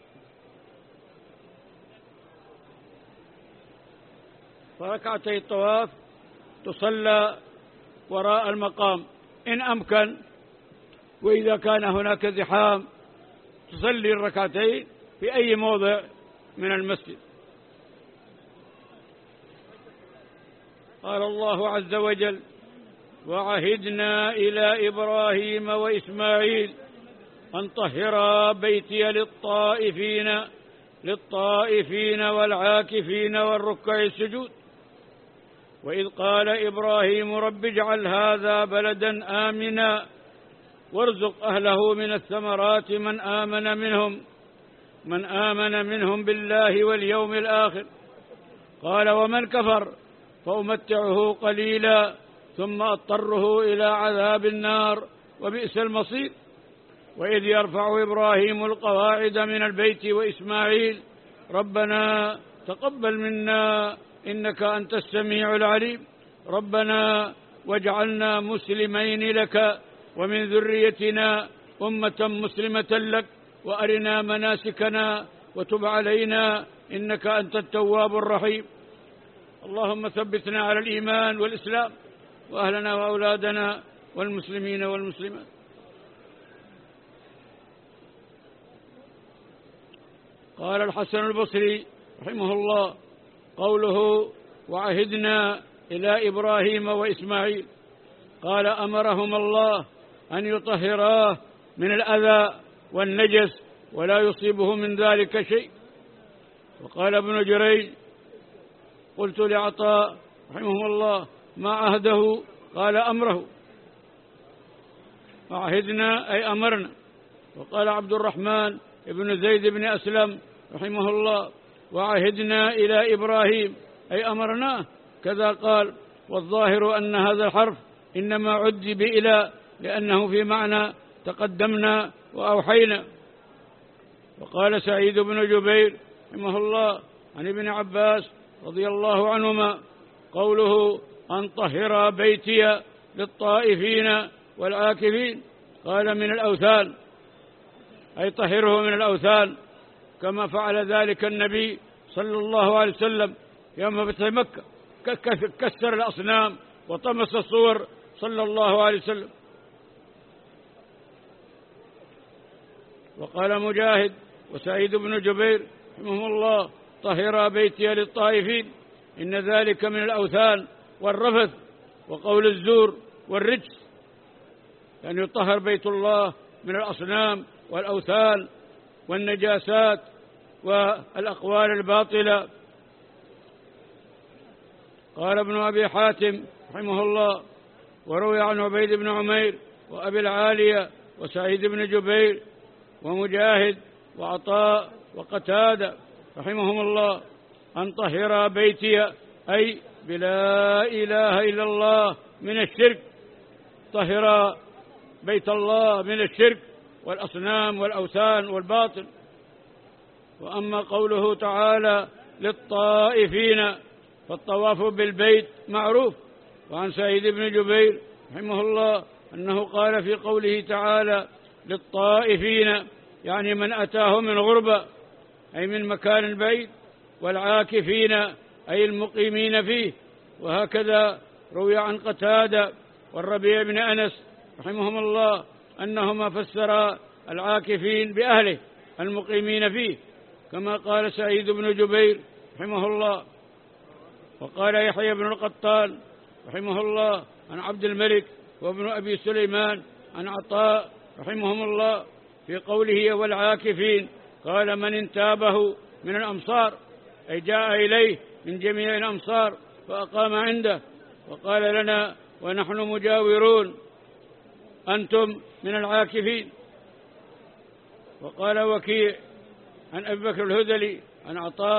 فركعتي الطواف تصلى وراء المقام إن أمكن، وإذا كان هناك زحام تصلي الركعتين في أي موضع من المسجد. قال الله عز وجل: وعهدنا إلى إبراهيم وإسماعيل أن طهرا بيتي للطائفين للطائفين والعاكفين والركع السجود. وإذ قال إبراهيم رب اجعل هذا بلدا آمنا وارزق أهله من الثمرات من آمن منهم من آمن منهم بالله واليوم الآخر. قال ومن كفر فأمتعه قليلا ثم أضطره إلى عذاب النار وبئس المصير. وإذ يرفع إبراهيم القواعد من البيت وإسماعيل ربنا تقبل منا إنك أنت السميع العليم ربنا واجعلنا مسلمين لك ومن ذريتنا أمة مسلمة لك وأرنا مناسكنا وتب علينا إنك أنت التواب الرحيم. اللهم ثبتنا على الإيمان والإسلام وأهلنا وأولادنا والمسلمين والمسلمات. قال الحسن البصري رحمه الله قوله وعهدنا إلى إبراهيم وإسماعيل، قال أمرهم الله أن يطهراه من الأذى والنجس ولا يصيبه من ذلك شيء. وقال ابن جريج قلت لعطاء رحمه الله ما عهده؟ قال أمره. وعهدنا أي أمرنا. وقال عبد الرحمن ابن زيد بن أسلم رحمه الله وعهدنا إلى إبراهيم أي أمرناه، كذا قال. والظاهر أن هذا الحرف إنما عد بإلى لأنه في معنى تقدمنا وأوحينا. وقال سعيد بن جبير رحمه الله عن ابن عباس رضي الله عنهما قوله أن طهر بيتي للطائفين والعاكفين، قال من الأوثان أي طهره من الأوثان كما فعل ذلك النبي صلى الله عليه وسلم يوم فتح مكة، كسر الأصنام وطمس الصور صلى الله عليه وسلم. وقال مجاهد وسعيد بن جبير رحمه الله طهر بيتي للطائفين، إن ذلك من الأوثان والرفث وقول الزور والرجس، يعني يطهر بيت الله من الأصنام والأوثان والنجاسات والأقوال الباطلة. قال ابن أبي حاتم رحمه الله وروي عن عبيد بن عمير وأبي العالية وسعيد بن جبير ومجاهد وعطاء وقتادة رحمهم الله أن طهر بيتي أي بلا إله إلا الله من الشرك، طهر بيت الله من الشرك والأصنام والأوثان والباطل. وأما قوله تعالى للطائفين فالطواف بالبيت معروف. وعن سعيد بن جبير رحمه الله أنه قال في قوله تعالى للطائفين يعني من أتاه من غربة أي من مكان بعيد، والعاكفين أي المقيمين فيه. وهكذا روي عن قتادة والربيع بن أنس رحمهم الله أنهما فسرا العاكفين بأهله المقيمين فيه كما قال سعيد بن جبير رحمه الله. وقال يحيى بن القطان رحمه الله عن عبد الملك وابن أبي سليمان عن عطاء رحمهم الله في قوله والعاكفين قال من انتابه من الأمصار أي جاء إليه من جميع الأمصار فأقام عنده. وقال لنا ونحن مجاورون أنتم من العاكفين. وقال وكيع عن أبي بكر الهذلي عن عطاء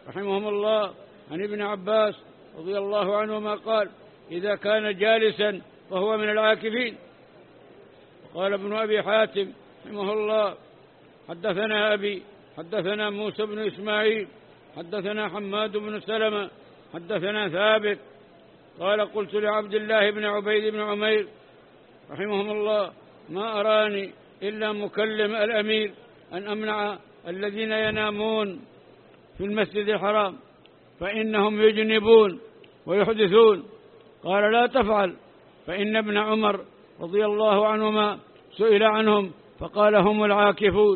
رحمهم الله عن ابن عباس رضي الله عنهما قال: إذا كان جالسا فهو من العاكفين. قال ابن أبي حاتم رحمه الله: حدثنا أبي حدثنا موسى بن إسماعيل حدثنا حماد بن سلمة حدثنا ثابت قال: قلت لعبد الله بن عبيد بن عمير رحمهم الله: ما أراني إلا مكلم الأمير أن أمنع الذين ينامون في المسجد الحرام فإنهم يجنبون ويحدثون. قال: لا تفعل، فإن ابن عمر رضي الله عنهما سئل عنهم فقال: هم العاكفون.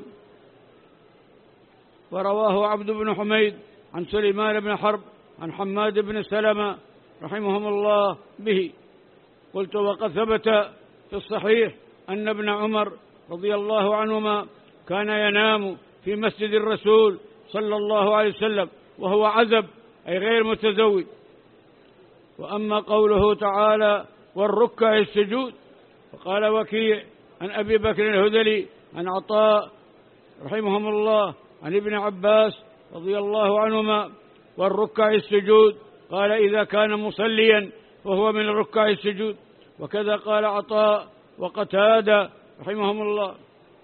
ورواه عبد بن حميد عن سليمان بن حرب عن حماد بن سلمة رحمهم الله به. قلت: وقد ثبت في الصحيح أن ابن عمر رضي الله عنهما كان ينام في مسجد الرسول صلى الله عليه وسلم وهو عزب، أي غير متزوج. وأما قوله تعالى: والركع السجود، فقال وكيع عن أبي بكر الهذلي عن عطاء رحمهم الله عن ابن عباس رضي الله عنهما: والركع السجود، قال: إذا كان مصليا فهو من الركع السجود. وكذا قال عطاء وقتادة رحمهم الله.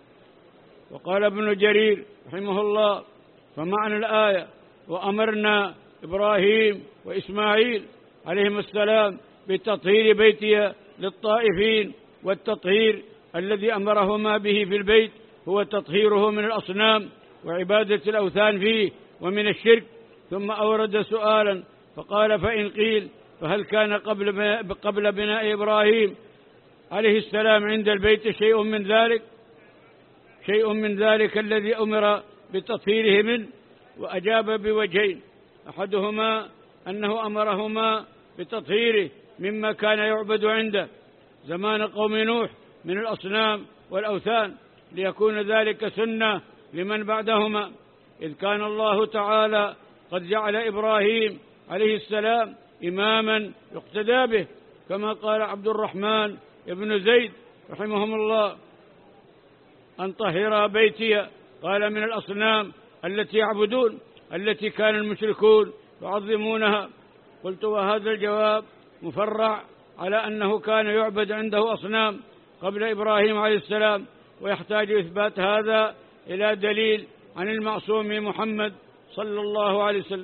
وقال ابن جرير رحمه الله: فمعنى الآية: وأمرنا إبراهيم وإسماعيل عليهم السلام بتطهير بيتي للطائفين، والتطهير الذي أمرهما به في البيت هو تطهيره من الأصنام وعبادة الأوثان فيه ومن الشرك. ثم أورد سؤالا فقال: فإن قيل فهل كان قبل قبل بناء إبراهيم عليه السلام عند البيت شيء من ذلك شيء من ذلك الذي أمر بتطهيره منه؟ وأجاب بوجهين: أحدهما أنه أمرهما بتطهيره مما كان يعبد عنده زمان قوم نوح من الأصنام والأوثان، ليكون ذلك سنة لمن بعدهما، إذ كان الله تعالى قد جعل إبراهيم عليه السلام إماما يقتدى به، كما قال عبد الرحمن ابن زيد رحمهم الله: أن طهر بيتي، قال: من الأصنام التي يعبدون التي كان المشركون يعظمونها. قلت: وهذا الجواب مفرع على أنه كان يعبد عنده أصنام قبل إبراهيم عليه السلام، ويحتاج إثبات هذا إلى دليل عن المعصوم محمد صلى الله عليه وسلم.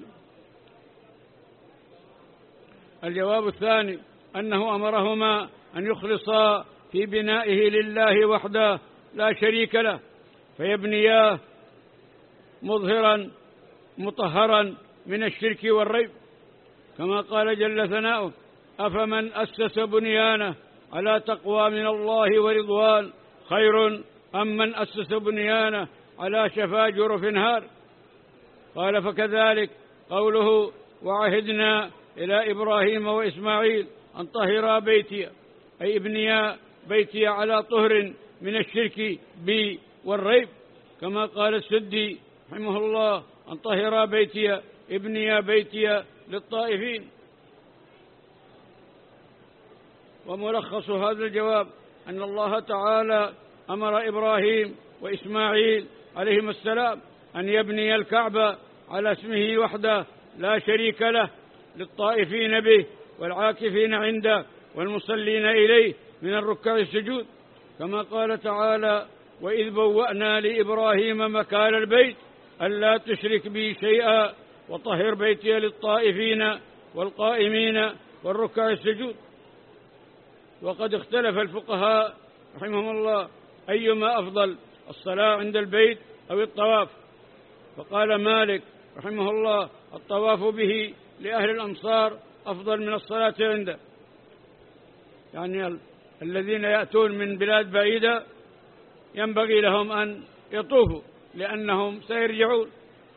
الجواب الثاني أنه أمرهما أن يخلصا في بنائه لله وحده لا شريك له، فيبنياه مظهرا مطهرا من الشرك والريب، كما قال جل ثناؤه: أفمن أسس بنيانه على تقوى من الله ورضوان خير أم من أسس بنيانه على شفا جرف هار. قال: فكذلك قوله: وعهدنا إلى إبراهيم وإسماعيل أن طهرا بيتي، أي ابنيا بيتي على طهر من الشرك بي والريب، كما قال السدي رحمه الله: أن طهرا بيتي ابنيا بيتي للطائفين. وملخص هذا الجواب أن الله تعالى أمر إبراهيم وإسماعيل عليهما السلام أن يبني الكعبة على اسمه وحده لا شريك له، للطائفين به والعاكفين عنده والمصلين إليه من الركع السجود، كما قال تعالى: وإذ بوأنا لإبراهيم مكان البيت ألا تشرك بي شيئا وطهر بيتي للطائفين والقائمين والركع السجود. وقد اختلف الفقهاء رحمهم الله أيما أفضل، الصلاة عند البيت أو الطواف. فقال مالك رحمه الله: الطواف به لأهل الأمصار أفضل من الصلاة عنده، يعني الذين يأتون من بلاد بعيدة ينبغي لهم أن يطوفوا لأنهم سيرجعون.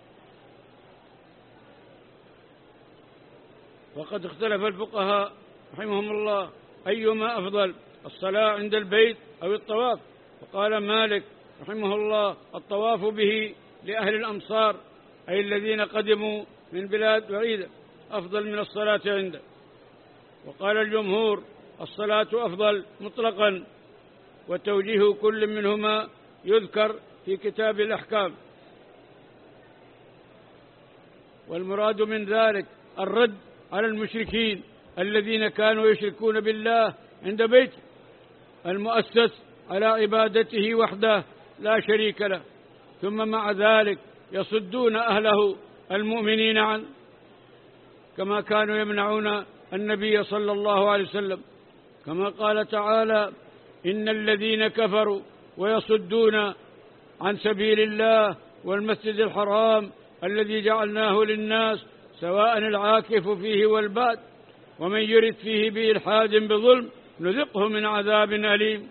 وقد اختلف الفقهاء رحمهم الله أيما أفضل، الصلاة عند البيت أو الطواف. فقال مالك رحمه الله: الطواف به لأهل الأمصار، أي الذين قدموا من بلاد بعيدة، أفضل من الصلاة عنده. وقال الجمهور: الصلاة أفضل مطلقا، وتوجيه كل منهما يذكر في كتاب الأحكام. والمراد من ذلك الرد على المشركين الذين كانوا يشركون بالله عند بيت المؤسس على عبادته وحده لا شريك له، ثم مع ذلك يصدون أهله المؤمنين عنه، كما كانوا يمنعون النبي صلى الله عليه وسلم، كما قال تعالى: إن الذين كفروا ويصدون عن سبيل الله والمسجد الحرام الذي جعلناه للناس سواء العاكف فيه والباد ومن يرد فيه بإلحاد بظلم نذقه من عذاب أليم.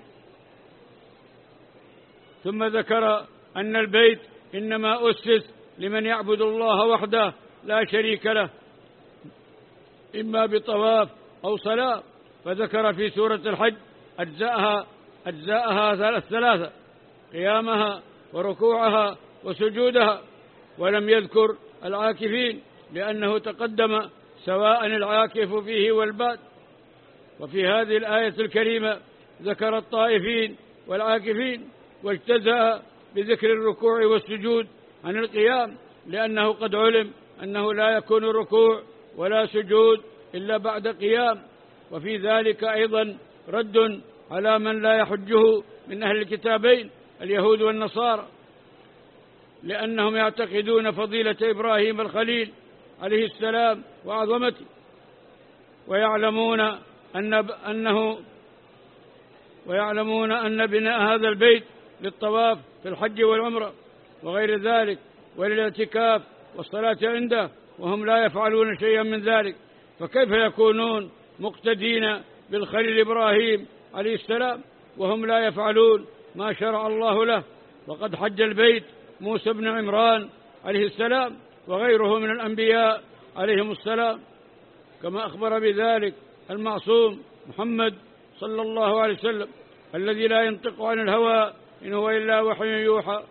ثم ذكر أن البيت إنما أسس لمن يعبد الله وحده لا شريك له، إما بطواف أو صلاة، فذكر في سورة الحج أجزاءها أجزاءها ثلاثة: قيامها وركوعها وسجودها، ولم يذكر العاكفين لأنه تقدم سواء العاكف فيه والباد. وفي هذه الآية الكريمة ذكر الطائفين والعاكفين، واجتزأ بذكر الركوع والسجود عن القيام، لأنه قد علم أنه لا يكون ركوع ولا سجود إلا بعد قيام. وفي ذلك أيضا رد على من لا يحجه من أهل الكتابين اليهود والنصارى، لأنهم يعتقدون فضيلة إبراهيم الخليل عليه السلام وعظمته، ويعلمون أن أنه ويعلمون أن بناء هذا البيت للطواف في الحج والعمرة وغير ذلك وللاعتكاف والصلاة عنده، وهم لا يفعلون شيئا من ذلك، فكيف يكونون مقتدين بالخليل إبراهيم عليه السلام وهم لا يفعلون ما شرع الله له؟ وقد حج البيت موسى بن عمران عليه السلام وغيره من الأنبياء عليهم السلام، كما أخبر بذلك المعصوم محمد صلى الله عليه وسلم الذي لا ينطق عن الهوى إن هو إلا وحي يوحى.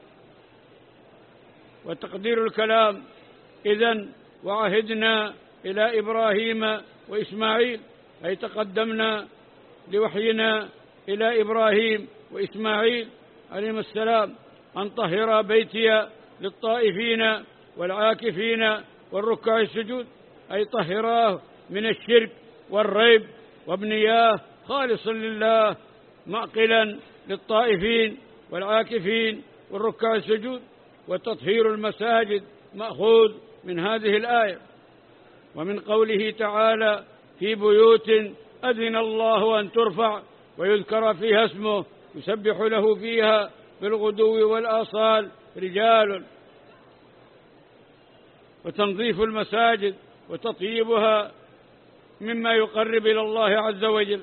وتقدير الكلام: إذن وعهدنا إلى إبراهيم وإسماعيل، أي تقدمنا لوحينا إلى إبراهيم وإسماعيل عليهم السلام أن طهر بيتي للطائفين والعاكفين والركع السجود، أي طهراه من الشرك والريب وابنياه خالصا لله معقلا للطائفين والعاكفين والركع السجود. وتطهير المساجد مأخوذ من هذه الآية، ومن قوله تعالى: في بيوت أذن الله أن ترفع ويذكر فيها اسمه يسبح له فيها بالغدو والآصال رجال. وتنظيف المساجد وتطييبها مما يقرب إلى الله عز وجل.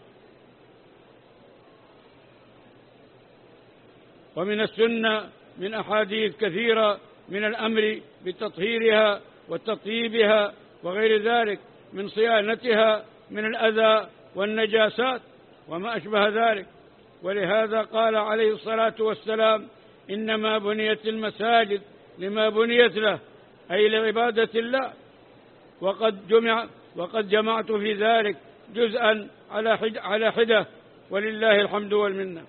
ومن السنة من أحاديث كثيرة من الأمر بتطهيرها وتطييبها وغير ذلك من صيانتها من الأذى والنجاسات وما أشبه ذلك. ولهذا قال عليه الصلاة والسلام: إنما بنيت المساجد لما بنيت له، أي لعبادة الله. وقد جمع وقد جمعت في ذلك جزءا على حد على حدة، ولله الحمد والمنة.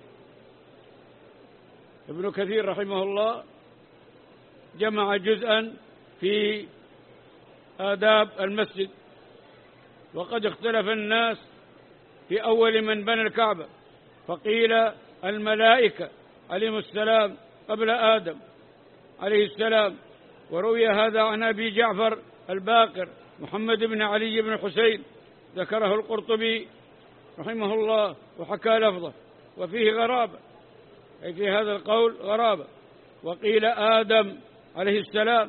ابن كثير رحمه الله جمع جزءا في آداب المسجد. وقد اختلف الناس في أول من بنى الكعبة، فقيل الملائكة عليهم السلام قبل آدم عليه السلام. وروي هذا عن أبي جعفر الباقر محمد بن علي بن حسين، ذكره القرطبي رحمه الله وحكى لفظه، وفيه غرابة، أي في هذا القول غرابة. وقيل آدم عليه السلام،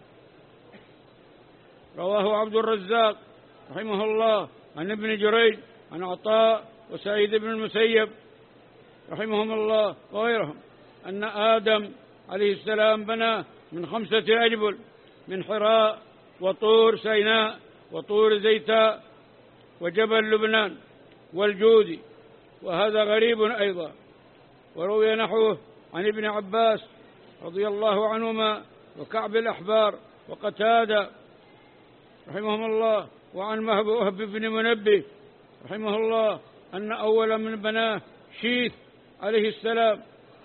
رواه عبد الرزاق رحمه الله عن ابن جريج عن عطاء وسعيد بن المسيب رحمهم الله وغيرهم أن آدم عليه السلام بنى من خمسة أجبل من حراء وطور سيناء وطور زيتاء وجبل لبنان والجودي، وهذا غريب أيضا. وروي نحوه عن ابن عباس رضي الله عنهما وكعب الأحبار وقتادة رحمهم الله، وعن وهب بن منبه رحمه الله أن أول من بناه شيث عليه السلام.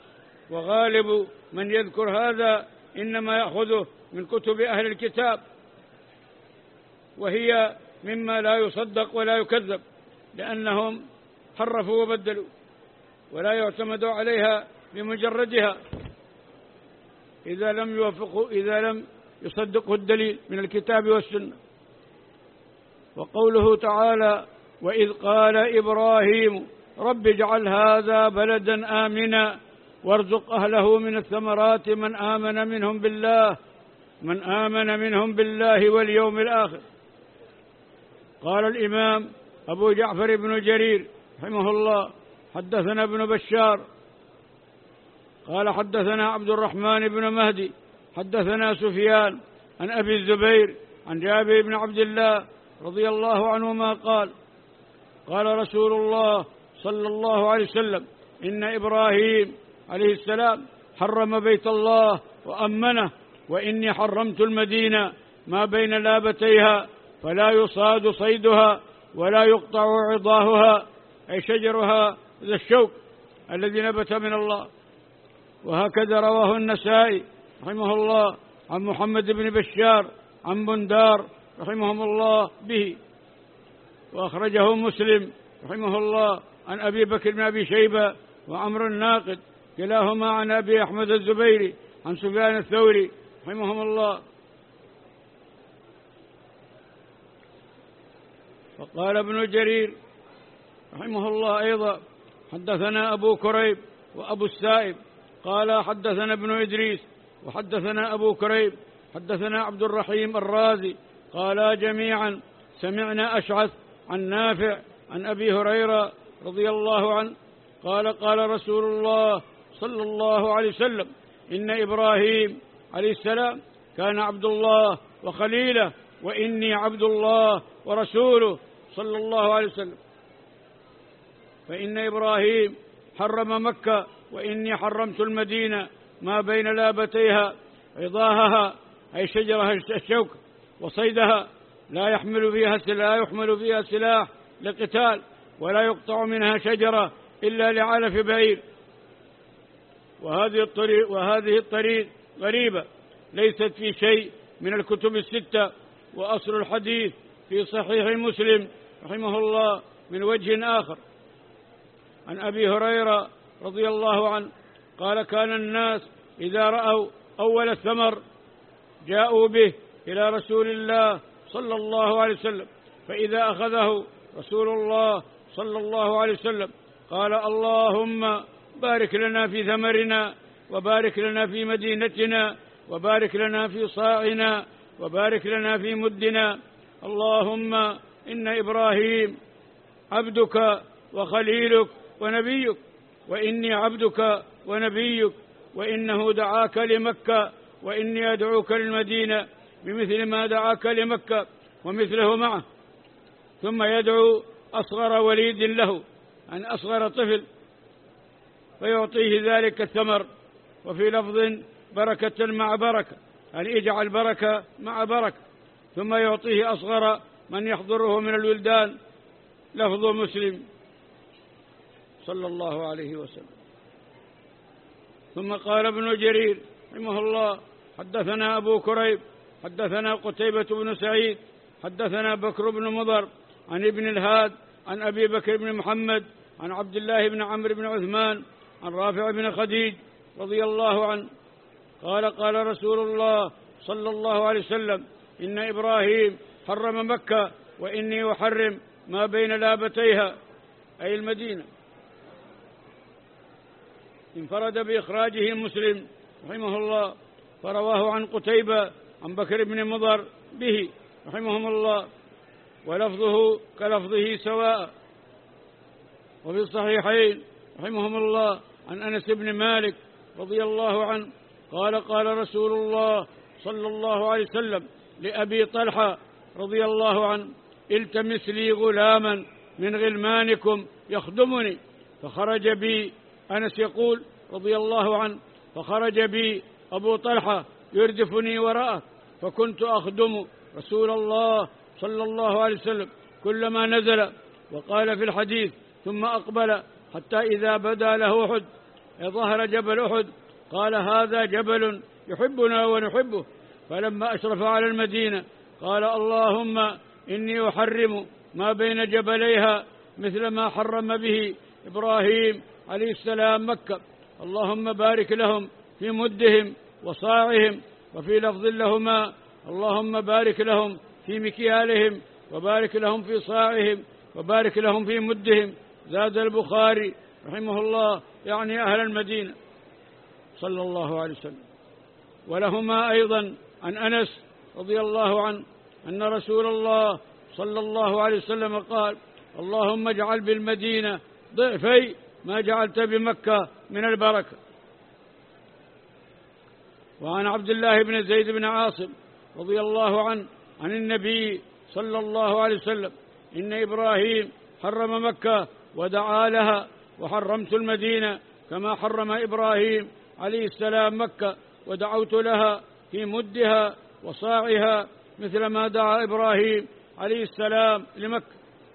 وغالب من يذكر هذا إنما يأخذه من كتب أهل الكتاب وهي مما لا يصدق ولا يكذب، لأنهم حرفوا وبدلوا، ولا يعتمد عليها بمجردها إذا لم يوافقوا إذا لم يصدقه الدليل من الكتاب والسنة. وقوله تعالى: وإذ قال إبراهيم رب اجعل هذا بلدا آمنا وارزق أهله من الثمرات من آمن منهم بالله من آمن منهم بالله واليوم الآخر. قال الإمام أبو جعفر بن جرير رحمه الله: حدثنا ابن بشار قال حدثنا عبد الرحمن بن مهدي حدثنا سفيان عن أبي الزبير عن جابر بن عبد الله رضي الله عنهما قال: قال رسول الله صلى الله عليه وسلم: إن إبراهيم عليه السلام حرم بيت الله وأمنه، وإني حرمت المدينة ما بين لابتيها فلا يصاد صيدها ولا يقطع عضاهها، أي شجرها ذا الشوك الذي نبت من الله. وهكذا رواه النسائي رحمه الله عن محمد بن بشار عن بندار رحمهم الله به، وأخرجه مسلم رحمه الله عن أبي بكر بن أبي شيبة وعمر الناقد كلاهما عن أبي أحمد الزبيري عن سفيان الثوري رحمهم الله. وقال ابن جرير رحمه الله أيضا: حدثنا أبو كريب وأبو السائب قال حدثنا ابن إدريس وحدثنا أبو كريب حدثنا عبد الرحيم الرازي قالا جميعا سمعنا أشعث عن نافع عن أبي هريرة رضي الله عنه قال: قال رسول الله صلى الله عليه وسلم: إن إبراهيم عليه السلام كان عبد الله وخليله، وإني عبد الله ورسوله صلى الله عليه وسلم. فإن إبراهيم حرم مكة، وإني حرمت المدينة ما بين لابتيها عضاهها، أي شجرها الشوك، وصيدها لا يحمل فيها لا يحمل فيها سلاح لقتال، ولا يقطع منها شجرة إلا لعلف بعير. وهذه الطريق وهذه الطريق غريبة ليست في شيء من الكتب الستة. وأصل الحديث في صحيح مسلم رحمه الله من وجه آخر عن أبي هريرة رضي الله عنه قال: كان الناس إذا رأوا أول الثمر جاءوا به إلى رسول الله صلى الله عليه وسلم، فإذا أخذه رسول الله صلى الله عليه وسلم قال: اللهم بارك لنا في ثمرنا، وبارك لنا في مدينتنا، وبارك لنا في صاعنا، وبارك لنا في مدنا. اللهم إن إبراهيم عبدك وخليلك ونبيك، وإني عبدك ونبيك، وإنه دعاك لمكة، وإني أدعوك للمدينة بمثل ما دعاك لمكة ومثله معه. ثم يدعو أصغر وليد له، عن أصغر طفل، فيعطيه ذلك الثمر. وفي لفظ بركة مع بركة، أن يجعل بركة مع بركة. ثم يعطيه أصغر من يحضره من الولدان، لفظ مسلم صلى الله عليه وسلم. ثم قال ابن جرير رحمه الله: حدثنا أبو كريب حدثنا قتيبة بن سعيد حدثنا بكر بن مضر عن ابن الهاد عن أبي بكر بن محمد عن عبد الله بن عمرو بن عثمان عن رافع بن خديج رضي الله عنه قال: قال رسول الله صلى الله عليه وسلم: إن إبراهيم حرم مكة، وإني أحرم ما بين لابتيها، أي المدينة. انفرد بإخراجه مسلم رحمه الله، فرواه عن قتيبة عن بكر بن مضر به رحمهم الله، ولفظه كلفظه سواء. وفي الصحيحين رحمهم الله عن أنس بن مالك رضي الله عنه قال: قال رسول الله صلى الله عليه وسلم لأبي طلحة رضي الله عنه: التمس لي غلاما من غلمانكم يخدمني. فخرج بي، أنس يقول رضي الله عنه، فخرج بي أبو طلحة يردفني وراءه، فكنت أخدم رسول الله صلى الله عليه وسلم كلما نزل. وقال في الحديث: ثم أقبل حتى إذا بدا له أحد، ظهر جبل أحد، قال: هذا جبل يحبنا ونحبه. فلما أشرف على المدينة قال: اللهم إني أحرم ما بين جبليها مثل ما حرم به إبراهيم عليه السلام مكة. اللهم بارك لهم في مدهم وصاعهم، وفي لفظ لهما اللهم بارك لهم في مكيالهم وبارك لهم في صاعهم وبارك لهم في مدهم. زاد البخاري رحمه الله يعني أهل المدينة صلى الله عليه وسلم. ولهما أيضا عن أنس رضي الله عنه أن رسول الله صلى الله عليه وسلم قال: اللهم اجعل بالمدينة ضعفي ما جعلت بمكة من البركة. وعن عبد الله بن زيد بن عاصم رضي الله عنه عن النبي صلى الله عليه وسلم: إن إبراهيم حرم مكة ودعا لها، وحرمت المدينة كما حرم إبراهيم عليه السلام مكة ودعوت لها في مدها وصاعها مثل ما دعا إبراهيم عليه السلام لمكة.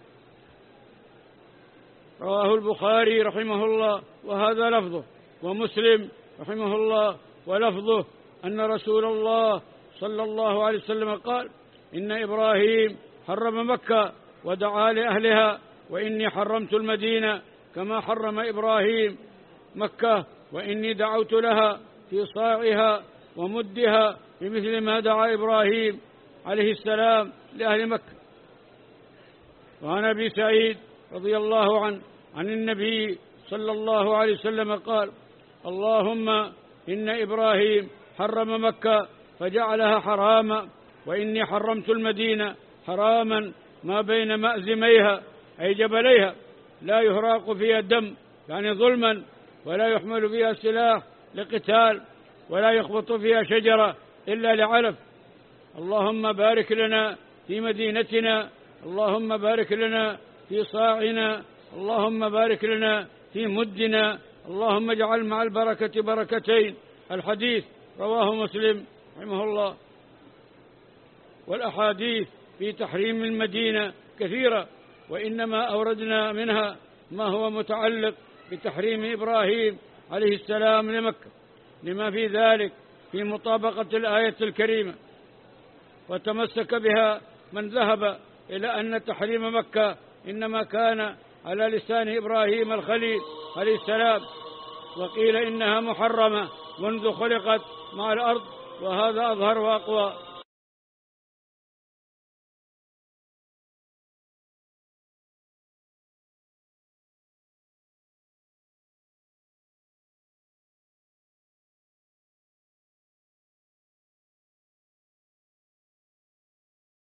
رواه البخاري رحمه الله وهذا لفظه، ومسلم رحمه الله ولفظه أن رسول الله صلى الله عليه وسلم قال: إن إبراهيم حرم مكة ودعا لأهلها، وإني حرمت المدينة كما حرم إبراهيم مكة، وإني دعوت لها في صاعها ومدها بمثل ما دعا إبراهيم عليه السلام لأهل مكة. وعن أبي سعيد رضي الله عنه عن النبي صلى الله عليه وسلم قال: اللهم إن إبراهيم حرم مكة فجعلها حراما، وإني حرمت المدينة حراما ما بين مأزميها أي جبليها لا يهراق فيها الدم يعني ظلما، ولا يحمل فيها سلاح لقتال، ولا يخبط فيها شجرة إلا لعلف. اللهم بارك لنا في مدينتنا، اللهم بارك لنا في صاعنا، اللهم بارك لنا في مدنا، اللهم اجعل مع البركة بركتين. الحديث رواه مسلم رحمه الله. والأحاديث في تحريم المدينة كثيرة، وإنما أوردنا منها ما هو متعلق بتحريم إبراهيم عليه السلام لمكة، لما في ذلك في مطابقة الآية الكريمة. وتمسك بها من ذهب إلى أن تحريم مكة إنما كان على لسان إبراهيم الخليل عليه السلام، وقيل إنها محرمة منذ خلقت مع الأرض، وهذا أظهر وأقوى.